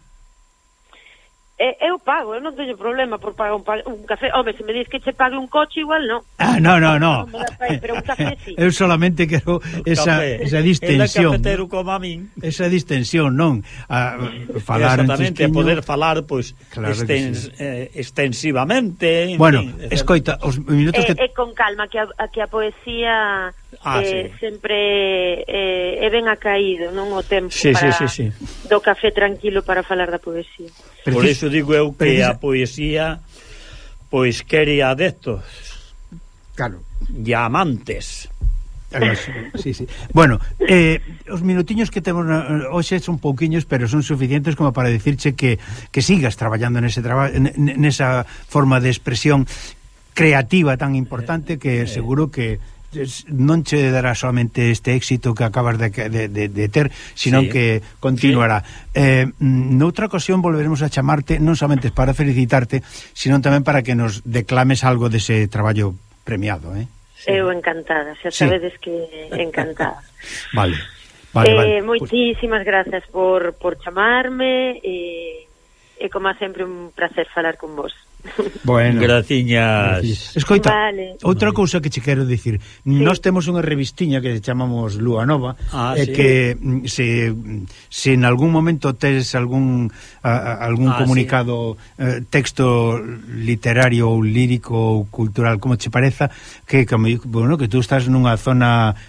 Eu pago, eu non teño problema por pagar un café. Home, se me dis que che pague un coche, igual non. No. Pero un café sí. Eu solamente quero esa distensión. El cafetero como a min. Esa distensión, non? A falar exactamente, a poder falar, pois, claro extensivamente. Bueno, escoita, os minutos que... con calma, que a poesía sempre é ben acaído, non o tempo do café tranquilo para falar da poesía. Por iso digo eu que a poesía pois quere adeptos. Claro. E amantes. Sí. Bueno, os minutiños que temos hoxe son pouquiños, pero son suficientes como para decirche que sigas traballando nesa forma de expresión creativa tan importante que seguro que non che dará solamente este éxito que acabas de ter, sino que continuará. Noutra ocasión volveremos a chamarte non solamente para felicitarte, sino tamén para que nos declames algo dese traballo premiado, Eu encantada, xa sabedes que encantada. Vale. Moitísimas grazas por chamarme, e como sempre un placer falar con vos. Bueno, graciñas. Escoita, outra cousa que che quero dicir, nós temos unha revistiña que chamamos Lúa Nova, que se en algún momento tes algún comunicado, texto literario ou lírico ou cultural, como che pareza, que tú estás nunha zona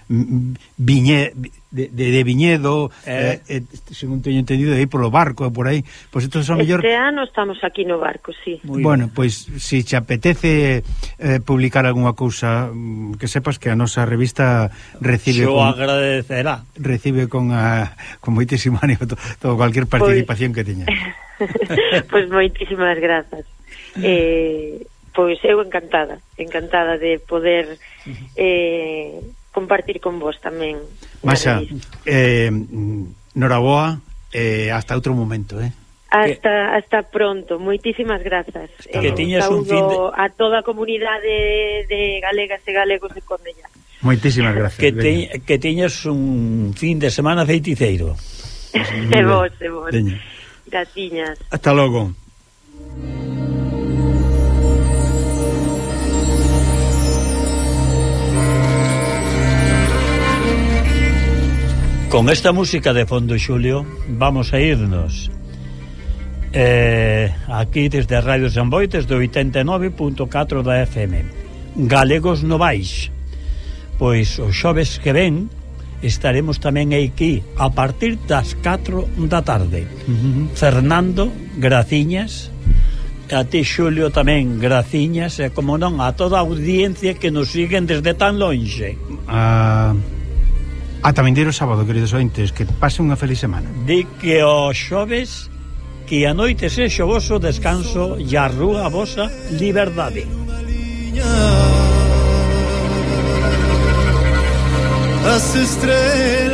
de viñedo, según teño entendido, aí polo barco, por aí, pois isto son mellor. Este ano estamos aquí no barco, sí. Bueno, pois se te apetece publicar algunha cousa, que sepas que a nosa revista recibe con moitísimo ánimo todo cualquier participación que teña. Pois moitísimas grazas. Pois eu encantada de poder compartir con vos tamén. Masha, noraboa, hasta outro momento, Hasta pronto, moitísimas grazas. Que tiñas un fin a toda a comunidade de galegas e galegos de Cornellá. Moitísimas grazas. Que tiñas un fin de semana feiticeiro. E vos. Graciñas. Hasta logo. Con esta música de fondo, Xulio, vamos a irnos aquí desde Radio Samboy, desde 89.4 da FM, Galegos Novais. Pois o xoves que ven estaremos tamén aquí a partir das 4 da tarde. Fernando, graciñas. A ti, Xulio, tamén graciñas, e como non, a toda a audiencia que nos siguen desde tan lonxe. Tamén diro sábado, queridos ointes, que pase unha feliz semana. Di que o xoves, que a noite sexa o voso descanso e a rúa a vosa liberdade. As estrelas